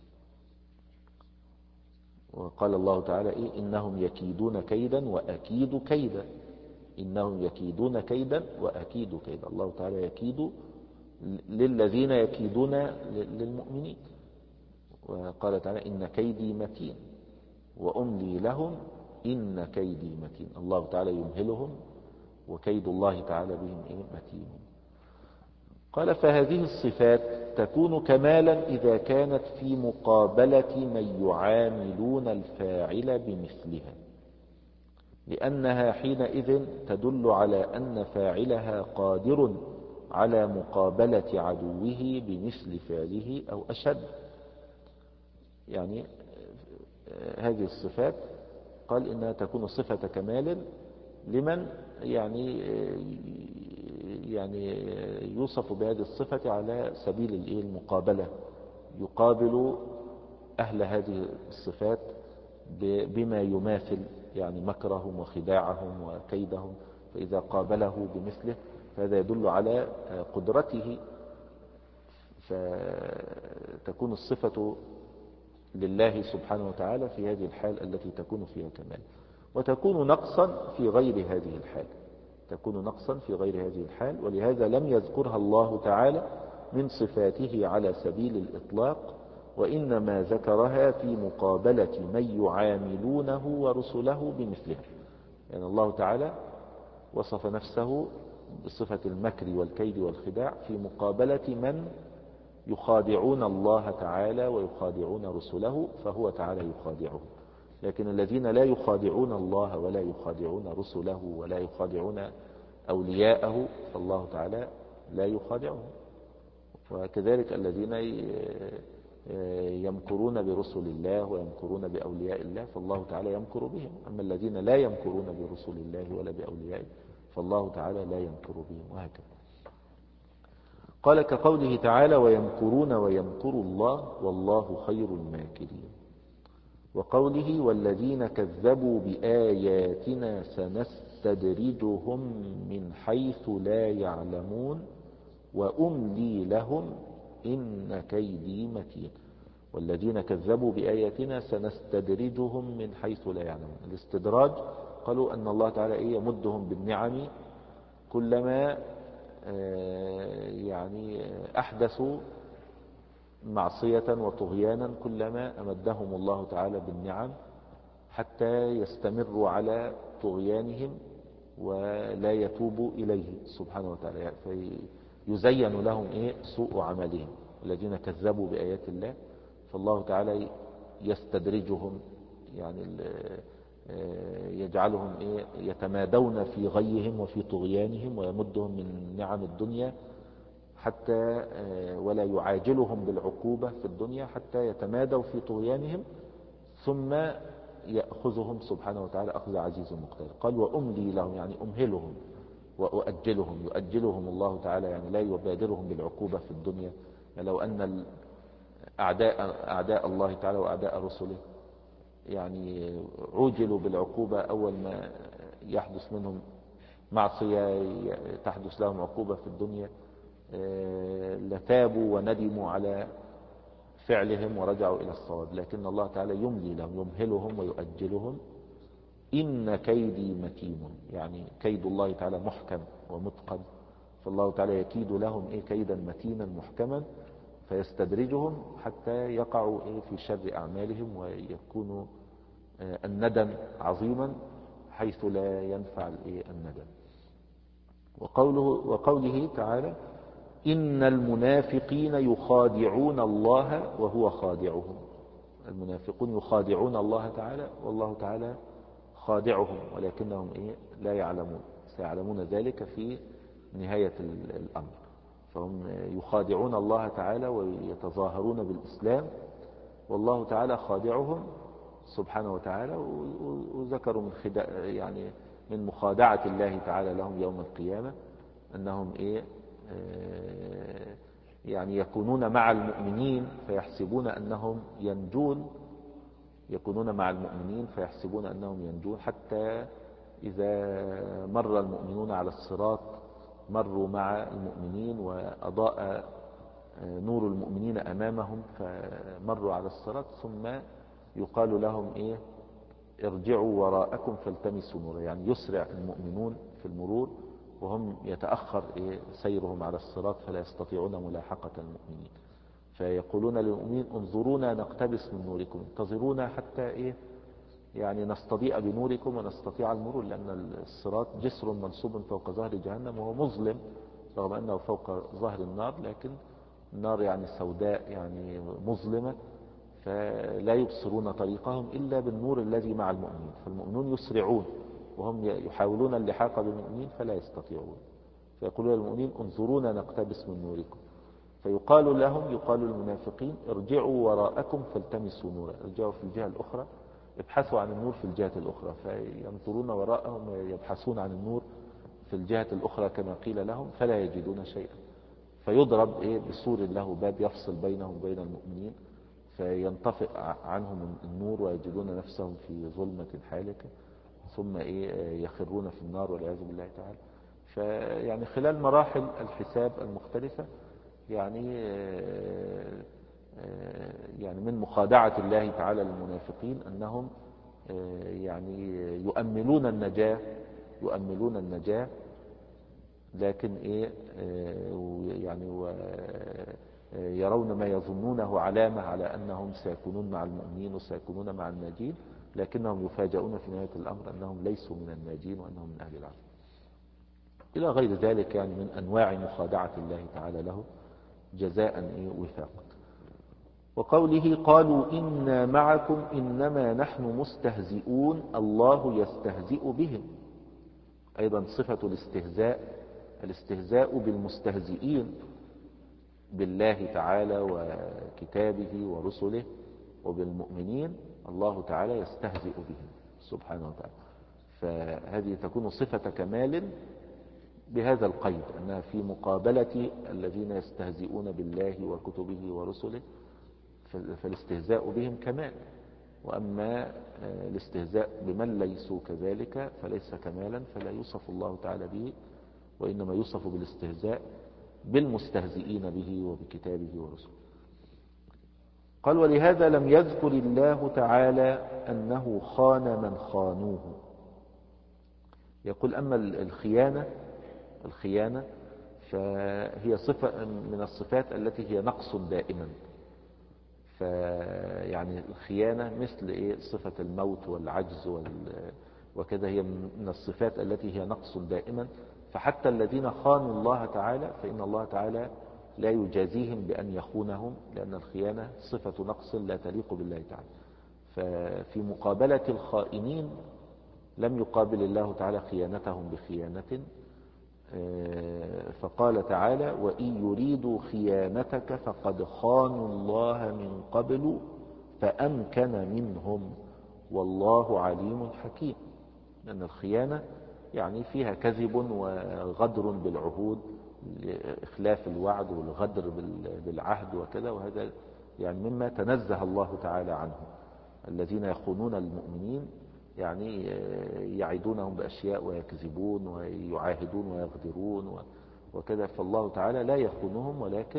وقال الله تعالى إيه؟ إنهم يكيدون كيدا وأكيد كيدا، إنهم يكيدون كيدا وأكيد كيدا، الله تعالى يكيد للذين يكيدون للمؤمنين. وقال تعالى إن كيدي متين وأملي لهم إن كيدي متين، الله تعالى يمهلهم وكيد الله تعالى بهم إيه؟ متين. قال فهذه الصفات تكون كمالا إذا كانت في مقابلة من يعاملون الفاعل بمثلها، لأنها حينئذ تدل على أن فاعلها قادر على مقابلة عدوه بمثل فعله أو أشد. يعني هذه الصفات قال إنها تكون صفة كمال لمن يعني يعني يوصف بهذه الصفة على سبيل المقابلة، يقابل أهل هذه الصفات بما يماثل يعني مكرهم وخداعهم وكيدهم، فإذا قابله بمثله فهذا يدل على قدرته، فتكون الصفة لله سبحانه وتعالى في هذه الحال التي تكون فيها كمال، وتكون نقصا في غير هذه الحال، تكون نقصا في غير هذه الحال، ولهذا لم يذكرها الله تعالى من صفاته على سبيل الإطلاق، وإنما ذكرها في مقابلة من يعاملونه ورسله بمثلها. يعني الله تعالى وصف نفسه بصفة المكر والكيد والخداع في مقابلة من يخادعون الله تعالى ويخادعون رسله، فهو تعالى يخادعهم. لكن الذين لا يخادعون الله ولا يخادعون رسله ولا يخادعون أولياءه فالله تعالى لا يخادعهم. وكذلك الذين يمكرون برسل الله ويمكرون بأولياء الله فالله تعالى يمكر بهم، أما الذين لا يمكرون برسل الله ولا بأوليائه فالله تعالى لا يمكر بهم، وهكذا. قال كقوله تعالى ويمكرون ويمكر الله والله خير الماكرين، وقوله والذين كذبوا بآياتنا سنستدرجهم من حيث لا يعلمون وأملي لهم إن كيدي متين. والذين كذبوا بآياتنا سنستدرجهم من حيث لا يعلمون. الاستدراج قالوا أن الله تعالى إيه يمدهم بالنعم كلما يعني أحدثوا معصية وطغيانا، كلما أمدهم الله تعالى بالنعم حتى يستمروا على طغيانهم ولا يتوبوا إليه سبحانه وتعالى، فيزين لهم إيه سوء عملهم. الذين كذبوا بآيات الله فالله تعالى يستدرجهم، يعني يجعلهم إيه يتمادون في غيهم وفي طغيانهم ويمدهم من نعم الدنيا حتى ولا يعاجلهم بالعقوبة في الدنيا حتى يتمادوا في طغيانهم، ثم يأخذهم سبحانه وتعالى أخذ عزيز مقتدر. قال وأملي لهم يعني أمهلهم وأؤجلهم، يؤجلهم الله تعالى يعني لا يبادرهم بالعقوبة في الدنيا. يعني لو أن أعداء, أعداء الله تعالى وأعداء رسله يعني عوجلوا بالعقوبة أول ما يحدث منهم معصية تحدث لهم عقوبة في الدنيا لتابوا وندموا على فعلهم ورجعوا إلى الصواب، لكن الله تعالى يملي لهم يمهلهم ويؤجلهم. إن كيدي متين، يعني كيد الله تعالى محكم ومتقن، فالله تعالى يكيد لهم إيه كيدا متينا محكما، فيستدرجهم حتى يقعوا إيه في شر أعمالهم ويكونوا الندم عظيما حيث لا ينفع الندم. وقوله, وقوله تعالى إن المنافقين يخادعون الله وهو خادعهم. المنافقون يخادعون الله تعالى والله تعالى خادعهم، ولكنهم إيه لا يعلمون، سيعلمون ذلك في نهاية الأمر. فهم يخادعون الله تعالى ويتظاهرون بالإسلام والله تعالى خادعهم سبحانه وتعالى. وذكروا من خداع يعني من مخادعة الله تعالى لهم يوم القيامة أنهم إيه يعني يكونون مع المؤمنين فيحسبون أنهم ينجون، يكونون مع المؤمنين فيحسبون أنهم ينجون حتى إذا مر المؤمنون على الصراط مروا مع المؤمنين وأضاء نور المؤمنين أمامهم فمروا على الصراط، ثم يقال لهم إيه ارجعوا وراءكم فالتمسوا نورا، يعني يسرع المؤمنون في المرور وهم يتأخر إيه سيرهم على الصراط فلا يستطيعون ملاحقة المؤمنين، فيقولون للمؤمنين انظرونا نقتبس من نوركم، انتظرونا حتى إيه يعني نستضيء بنوركم ونستطيع المرور، لأن الصراط جسر منصوب فوق ظهر جهنم وهو مظلم رغم أنه فوق ظهر النار، لكن النار يعني سوداء يعني مظلمة، فلا يبصرون طريقهم إلا بالنور الذي مع المؤمنين، فالمؤمنون يسرعون وهم يحاولون اللحاق بالمؤمنين فلا يستطيعون، فيقولون للمؤمنين انظرونا نقتبس من نوركم، فيقال لهم يقال للمنافقين ارجعوا وراءكم فالتمسوا نورا، ارجعوا في الجهة الأخرى ابحثوا عن النور في الجهة الأخرى، فينظرون وراءهم ويبحثون عن النور في الجهة الأخرى كما قيل لهم فلا يجدون شيئا، فيضرب إيه بسور له باب يفصل بينهم وبين المؤمنين، فينطفئ عنهم النور ويجدون نفسهم في ظلمة حالكة، ثم إيه يخرون في النار والعياذ بالله تعالى. فيعني خلال مراحل الحساب المختلفة يعني يعني من مخادعة الله تعالى للمنافقين أنهم يعني يؤملون النجاة يؤملون النجاة لكن إيه يعني يرون ما يظنونه علامة على أنهم سيكونون مع المؤمنين وسيكونون مع الناجين، لكنهم يفاجئون في نهاية الأمر أنهم ليسوا من الناجين وأنهم من أهل العذاب إلى غير ذلك، يعني من أنواع مخادعة الله تعالى له جزاء إيه وفاقا. وقوله قالوا إنا معكم إنما نحن مستهزئون الله يستهزئ بهم، أيضا صفة الاستهزاء الاستهزاء بالمستهزئين بالله تعالى وكتابه ورسله وبالمؤمنين، الله تعالى يستهزئ بهم سبحانه وتعالى، فهذه تكون صفة كمال بهذا القيد أنها في مقابلة الذين يستهزئون بالله وكتبه ورسله فالاستهزاء بهم كمال، وأما الاستهزاء بمن ليسوا كذلك فليس كمالا فلا يوصف الله تعالى به، وإنما يوصف بالاستهزاء بالمستهزئين به وبكتابه ورسله. قال ولهذا لم يذكر الله تعالى أنه خان من خانوه. يقول أما الخيانة الخيانة فهي صفة من الصفات التي هي نقص دائما، فيعني الخيانة مثل إيه صفة الموت والعجز وكذا، هي من الصفات التي هي نقص دائما، فحتى الذين خانوا الله تعالى فإن الله تعالى لا يجازيهم بأن يخونهم، لأن الخيانة صفة نقص لا تليق بالله تعالى. ففي مقابلة الخائنين لم يقابل الله تعالى خيانتهم بخيانة، فقال تعالى وإن يريدوا خيانتك فقد خانوا الله من قبل فأمكن منهم والله عليم حكيم، لأن الخيانة يعني فيها كذب وغدر بالعهود، إخلاف الوعد والغدر بالعهد وكذا، وهذا يعني مما تنزه الله تعالى عنه. الذين يخونون المؤمنين يعني يعدونهم بأشياء ويكذبون ويعاهدون ويغدرون وكذا، فالله تعالى لا يخونهم، ولكن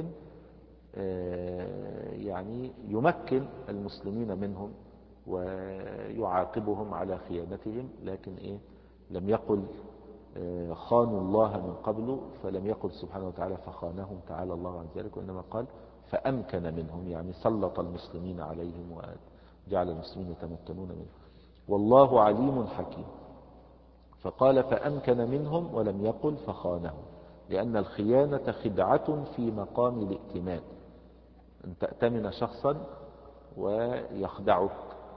يعني يمكن المسلمين منهم ويعاقبهم على خيانتهم، لكن إيه لم يقل خانوا الله من قبل، فلم يقل سبحانه وتعالى فخانهم تعالى الله عن ذلك، وإنما قال فأمكن منهم، يعني سلط المسلمين عليهم وجعل المسلمين يتمكنون منهم، والله عليم حكيم. فقال فأمكن منهم ولم يقل فخانهم، لأن الخيانة خدعة في مقام الائتمان، أن تأتمن شخصا ويخدعك،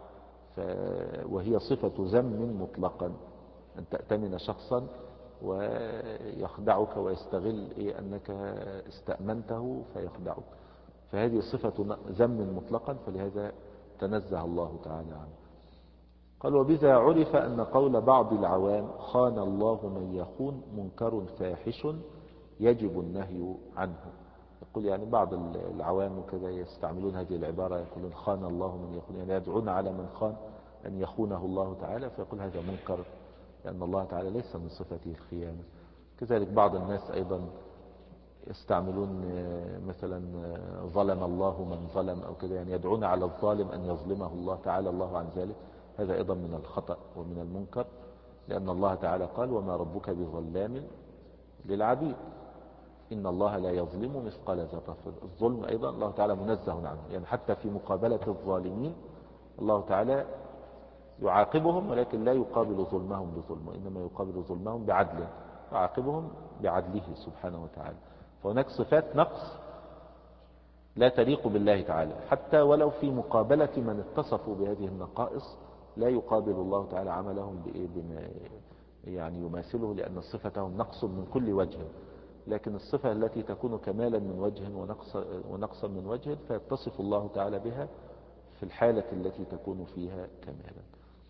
وهي صفة ذم مطلقا، أن تأتمن شخصا ويخدعك ويستغل إيه أنك استأمنته فيخدعك، فهذه صفة ذم مطلقا، فلهذا تنزه الله تعالى عنه. قال وبذا عرف أن قول بعض العوام خان الله من يخون منكر فاحش يجب النهي عنه. يقول يعني بعض العوام وكذا يستعملون هذه العبارة، يقولون خان الله من يخون، يعني يدعون على من خان أن يخونه الله تعالى، فيقول هذا منكر لأن الله تعالى ليس من صفته الخيانة. كذلك بعض الناس أيضا يستعملون مثلا ظلم الله من ظلم أو كذا، يعني يدعون على الظالم أن يظلمه الله تعالى الله عن ذلك، هذا أيضا من الخطأ ومن المنكر، لأن الله تعالى قال وما ربك بظلام للعبيد إن الله لا يظلم مثقال ذرة. الظلم أيضا الله تعالى منزه عنه، يعني حتى في مقابلة الظالمين الله تعالى يعاقبهم، ولكن لا يقابل ظلمهم بظلم، وإنما يقابل ظلمهم بعدل، يعاقبهم بعدله سبحانه وتعالى. فهناك صفات نقص لا تليق بالله تعالى، حتى ولو في مقابلة من اتصفوا بهذه النقائص لا يقابل الله تعالى عملهم بما يعني يماثله، لأن صفتهم نقص من كل وجه. لكن الصفة التي تكون كمالا من وجه ونقص ونقصا من وجه فيتصف الله تعالى بها في الحالة التي تكون فيها كمالا.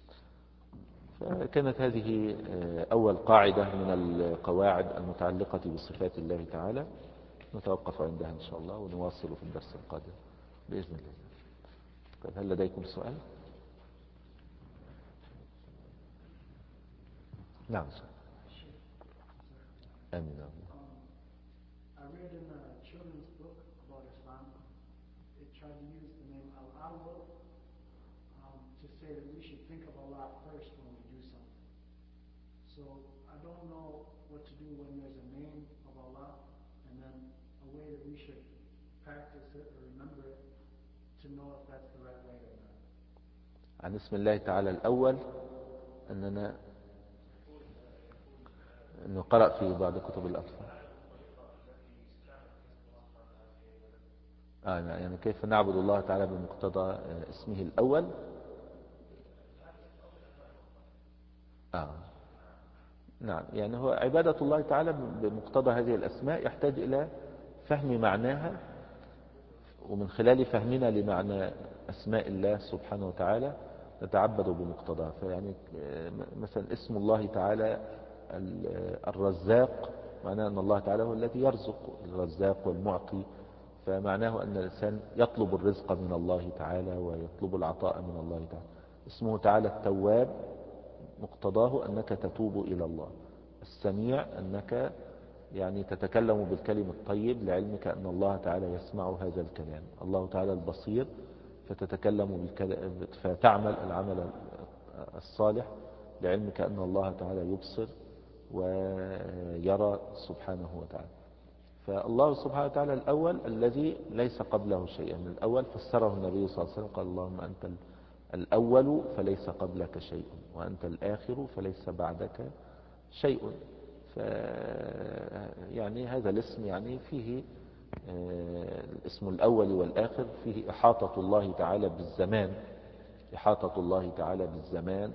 فكانت هذه أول قاعدة من القواعد المتعلقة بصفات الله تعالى. نتوقف عندها إن شاء الله ونواصل في الدرس القادم بإذن الله. طيب، هل لديكم سؤال؟ نعم. آمين. I read in a children's book about Islam, it tried to use the name Al-Awwal um, to say that we should think of Allah first when we do something. So I don't know what to do when there's a name of Allah and then a way that we should practice it or remember it to know if that's the right way or not. عن اسم الله تعالى الأول أننا نقرأ في بعض كتب الأطفال. آه يعني كيف نعبد الله تعالى بمقتضى اسمه الأول. آه. نعم، يعني هو عبادة الله تعالى بمقتضى هذه الأسماء يحتاج إلى فهم معناها، ومن خلال فهمنا لمعنى أسماء الله سبحانه وتعالى نتعبد بمقتضاها. فيعني مثلا اسم الله تعالى الرزاق معناه أن الله تعالى هو الذي يرزق، الرزاق والمعطي، فمعناه أن الإنسان يطلب الرزق من الله تعالى ويطلب العطاء من الله تعالى. اسمه تعالى التواب مقتضاه أنك تتوب إلى الله. السميع أنك يعني تتكلم بالكلم الطيب لعلمك أن الله تعالى يسمع هذا الكلام. الله تعالى البصير فتتكلم بالكلام فتعمل العمل الصالح لعلمك أن الله تعالى يبصر ويرى سبحانه وتعالى. فالله سبحانه وتعالى الأول الذي ليس قبله شيء. من الأول فسره النبي صلى الله عليه وسلم قال اللهم أنت الأول فليس قبلك شيء، وأنت الآخر فليس بعدك شيء. ف يعني هذا الاسم يعني فيه الاسم الأول والآخر فيه إحاطة الله تعالى بالزمان، إحاطة الله تعالى بالزمان،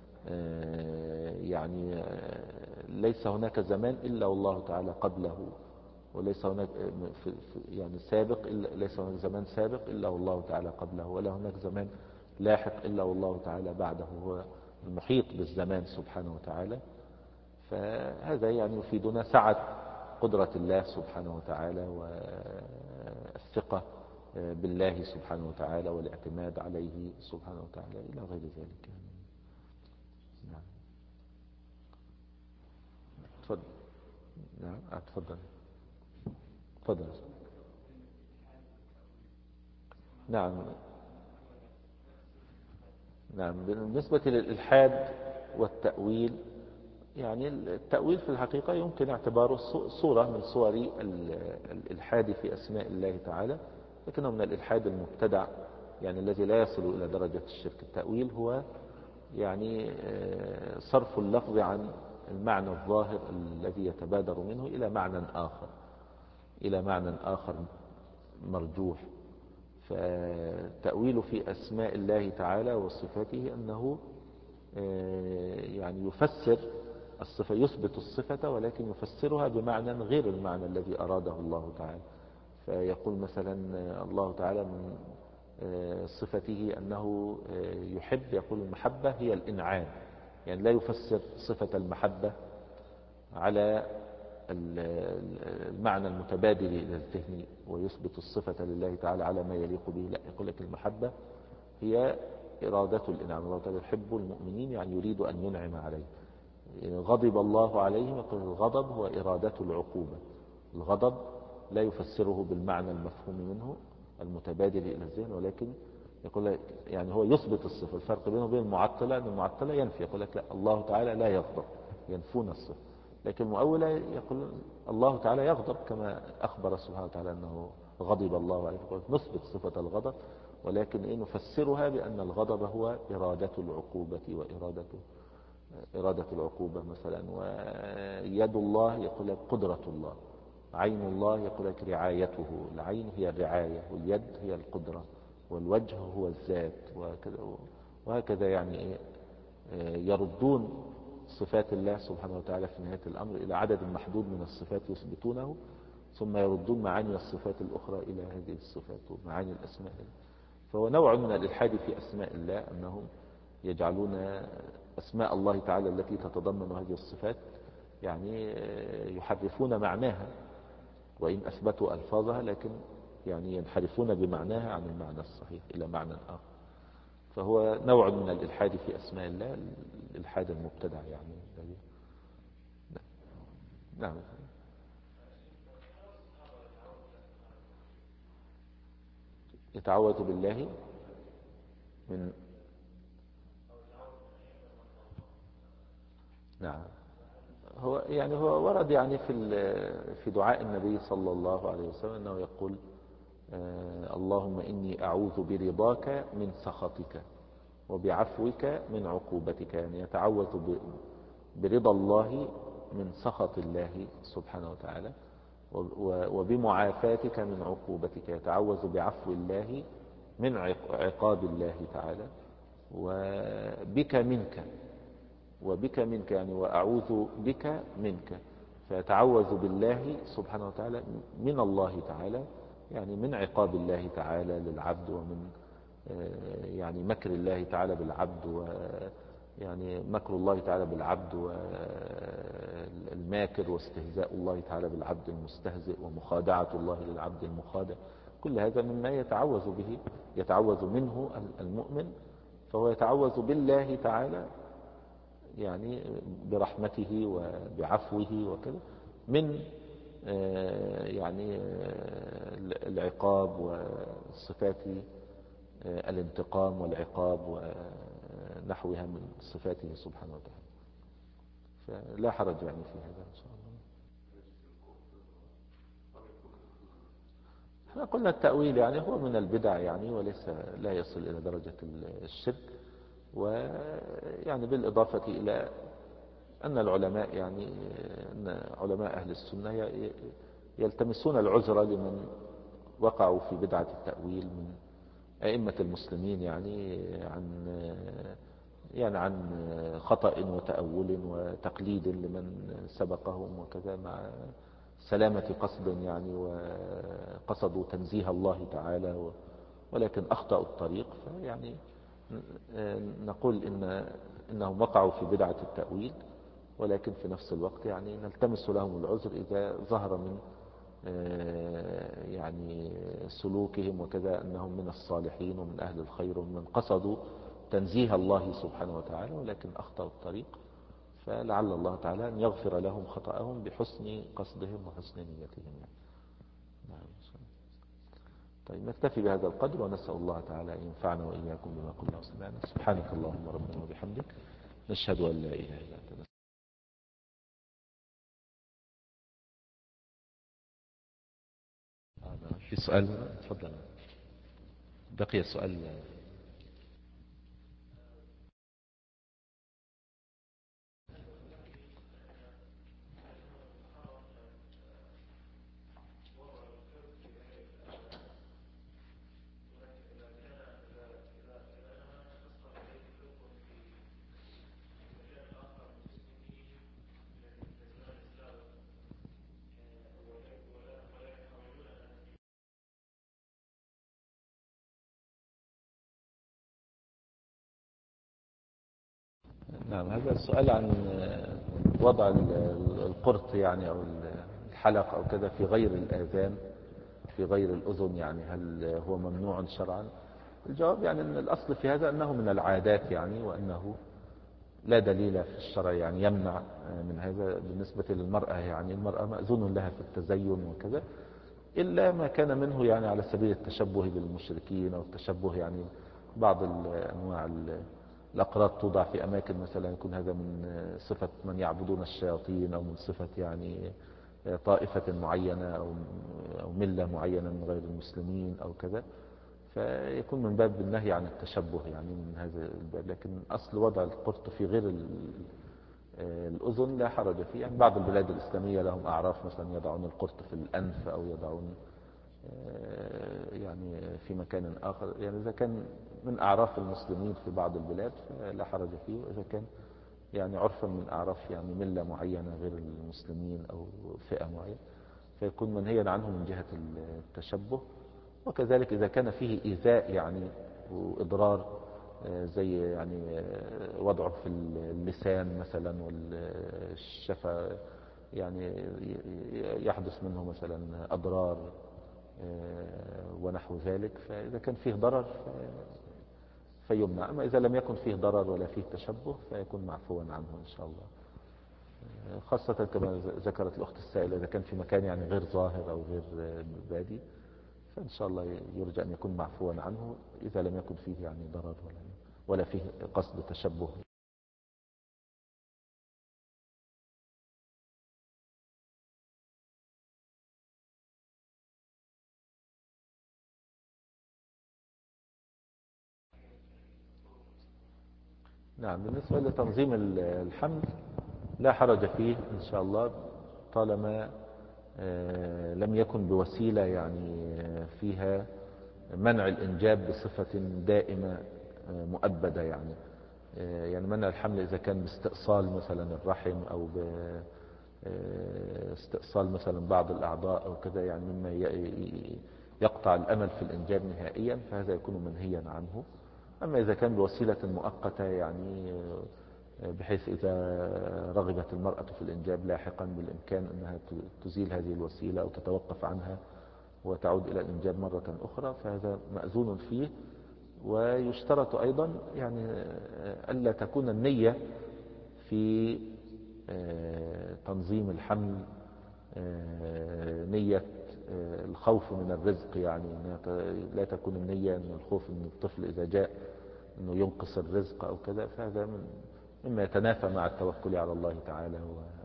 يعني ليس هناك زمان إلا والله تعالى قبله، وليس هناك يعني سابق إلا ليس هناك زمان سابق إلا والله تعالى قبله، ولا هناك زمان لاحق إلا والله تعالى بعده. هو المحيط بالزمان سبحانه وتعالى. فهذا يعني يفيدنا سعة قدرة الله سبحانه وتعالى والثقة بالله سبحانه وتعالى والاعتماد عليه سبحانه وتعالى إلى غير ذلك. نعم. تفضل. نعم تفضل. تفضل. نعم. نعم. بالنسبة للإلحاد والتأويل، يعني التأويل في الحقيقة يمكن اعتباره صورة من صور الإلحاد في أسماء الله تعالى، لكنه من الإلحاد المبتدع يعني الذي لا يصل إلى درجة الشرك. التأويل هو يعني صرف اللفظ عن المعنى الظاهر الذي يتبادر منه إلى معنى آخر إلى معنى آخر مرجوح. فالتأويل في أسماء الله تعالى وصفاته أنه يعني يفسر الصفة، يثبت الصفة ولكن يفسرها بمعنى غير المعنى الذي أراده الله تعالى. فيقول مثلا الله تعالى من صفته أنه يحب، يقول المحبة هي الإنعام، يعني لا يفسر صفة المحبة على المعنى المتبادل إلى الذهن ويثبت الصفة لله تعالى على ما يليق به. لا، يقول لك المحبة هي إرادة الإنعام. الله تعالى يحب المؤمنين يعني يريد أن ينعم عليه. غضب الله عليهم، يقول الغضب هو إرادة العقوبة. الغضب لا يفسره بالمعنى المفهوم منه المتبادل إلى الذهن، ولكن يقول يعني هو يثبت الصفة. الفرق بينه وبين المعطلة أن المعطلة ينفي، يقول لك لا الله تعالى لا يغضب، ينفون الصفة. لكن المؤولة يقول الله تعالى يغضب كما أخبر سبحانه وتعالى أنه غضب الله عليه، يقول نثبت صفة الغضب ولكن إيه نفسرها بأن الغضب هو إرادة العقوبة وإرادة إرادة العقوبة مثلا. ويد الله يقول لك قدرة الله، عين الله يقول لك رعايته، العين هي الرعاية واليد هي القدرة والوجه هو الذات وكذا وهكذا. يعني إيه؟ يردون صفات الله سبحانه وتعالى في نهاية الأمر إلى عدد محدود من الصفات يثبتونه، ثم يردون معاني الصفات الأخرى إلى هذه الصفات ومعاني الأسماء. فهو نوع من الإلحاد في أسماء الله، أنهم يجعلون أسماء الله تعالى التي تتضمن هذه الصفات يعني يحرفون معناها، وإن أثبتوا ألفاظها لكن يعني ينحرفون بمعناها عن المعنى الصحيح إلى معنى آخر. فهو نوع من الإلحاد في أسماء الله، الإلحاد المبتدع يعني. نعم. يتعوذ بالله من نعم. هو يعني هو ورد يعني في في دعاء النبي صلى الله عليه وسلم أنه يقول آه اللهم إني أعوذ برضاك من سخطك وبعفوك من عقوبتك. يعني يتعوذ برضا الله من سخط الله سبحانه وتعالى، وبمعافاتك من عقوبتك. يتعوذ بعفو الله من عقاب الله تعالى، وبك منك وبك منك يعني وأعوذ بك منك. فيتعوذ بالله سبحانه وتعالى من الله تعالى، يعني من عقاب الله تعالى للعبد، ومن يعني مكر الله تعالى بالعبد، و يعني مكر الله تعالى بالعبد والماكر، واستهزاء الله تعالى بالعبد المستهزئ، ومخادعة الله للعبد المخادع. كل هذا مما يتعوذ به، يتعوذ منه المؤمن. فهو يتعوذ بالله تعالى يعني برحمته وبعفوه وكذا من يعني العقاب وصفات الانتقام والعقاب ونحوها من صفاته سبحانه وتعالى. فلا حرج يعني في هذا إن شاء الله. احنا قلنا التأويل يعني هو من البدع يعني، وليس لا يصل إلى درجة الشرك. ويعني بالإضافة إلى أن العلماء يعني أن علماء أهل السنة يلتمسون العذر لمن وقعوا في بدعة التأويل من أئمة المسلمين، يعني عن يعني عن خطأ وتأول وتقليد لمن سبقهم وكذا، مع سلامة قصد يعني، وقصدوا تنزيه الله تعالى ولكن أخطأوا الطريق. فيعني نقول إن إنهم وقعوا في بدعة التأويل، ولكن في نفس الوقت يعني نلتمس لهم العذر إذا ظهر من يعني سلوكهم وكذا أنهم من الصالحين ومن أهل الخير ومن قصدوا تنزيه الله سبحانه وتعالى ولكن أخطأوا الطريق. فلعل الله تعالى أن يغفر لهم خطأهم بحسن قصدهم وحسن نيتهم يعني. نعم. طيب نكتفي بهذا القدر، ونسأل الله تعالى أن ينفعنا وإياكم بما قلنا وسمعنا. سبحانك اللهم ربنا وبحمدك، نشهد أن لا إله إلا أنت. في سؤال؟ تفضل. بقي السؤال. نعم. هذا السؤال عن وضع القرط يعني أو الحلق أو كذا في غير الآذان، في غير الأذن، يعني هل هو ممنوع شرعا؟ الجواب يعني أن الأصل في هذا أنه من العادات يعني، وأنه لا دليل في الشرع يعني يمنع من هذا. بالنسبة للمرأة يعني المرأة مأذون لها في التزين وكذا، إلا ما كان منه يعني على سبيل التشبه بالمشركين، أو التشبه يعني بعض الأنواع الأقراط توضع في أماكن مثلا يكون هذا من صفة من يعبدون الشياطين، أو من صفة يعني طائفة معينة أو ملة معينة من غير المسلمين أو كذا، فيكون من باب النهي عن التشبه يعني من هذا الباب. لكن أصل وضع القرط في غير الأذن لا حرج فيه. يعني بعض البلاد الإسلامية لهم أعراف، مثلا يضعون القرط في الأنف أو يضعون يعني في مكان آخر. يعني إذا كان من أعراف المسلمين في بعض البلاد فلا حرج فيه، وإذا كان يعني عرفا من أعراف يعني ملة معينة غير المسلمين أو فئة معينة فيكون منهيا عنه من جهة التشبه. وكذلك إذا كان فيه إيذاء يعني وإضرار، زي يعني وضعه في اللسان مثلا والشفة، يعني يحدث منه مثلا أضرار ونحو ذلك، فإذا كان فيه ضرر فيمنع. أما إذا لم يكن فيه ضرر ولا فيه تشبه فيكون معفوا عنه إن شاء الله. خاصة كما ذكرت الأخت السائلة، إذا كان في مكان يعني غير ظاهر أو غير بادي فإن شاء الله يرجى أن يكون معفوا عنه إذا لم يكن فيه يعني ضرر ولا ولا فيه قصد تشبه. نعم، بالنسبة لتنظيم الحمل لا حرج فيه إن شاء الله، طالما لم يكن بوسيلة يعني فيها منع الإنجاب بصفة دائمة مؤبدة. يعني يعني منع الحمل إذا كان باستئصال مثلا الرحم أو باستئصال مثلا بعض الأعضاء أو كذا، يعني مما يقطع الأمل في الإنجاب نهائيا، فهذا يكون منهيا عنه. أما إذا كان بوسيلة مؤقتة، يعني بحيث إذا رغبت المرأة في الإنجاب لاحقا بالإمكان أنها تزيل هذه الوسيلة أو تتوقف عنها وتعود إلى الإنجاب مرة أخرى، فهذا مأذون فيه. ويشترط أيضا يعني ألا تكون النية في تنظيم الحمل نية الخوف من الرزق، يعني لا تكون النية أن الخوف من الطفل إذا جاء أنه ينقص الرزق أو كذا، فهذا من مما يتنافى مع التوكل على الله تعالى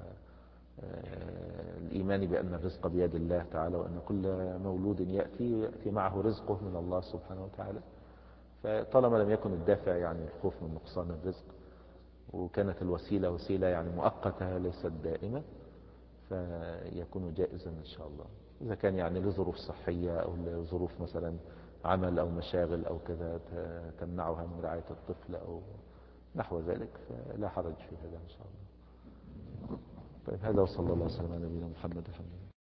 والإيمان بأن الرزق بيد الله تعالى، وأن كل مولود يأتي يأتي معه رزقه من الله سبحانه وتعالى. فطالما لم يكن الدافع يعني الخوف من نقصان الرزق، وكانت الوسيلة وسيلة يعني مؤقتة ليست دائمة، فيكون جائزا إن شاء الله. إذا كان يعني لظروف صحية أو لظروف مثلا عمل أو مشاغل أو كذا تمنعها من رعاية الطفل أو نحو ذلك، فلا حرج في هذا إن شاء الله. طيب، هذا وصلى الله وسلم على نبينا محمد.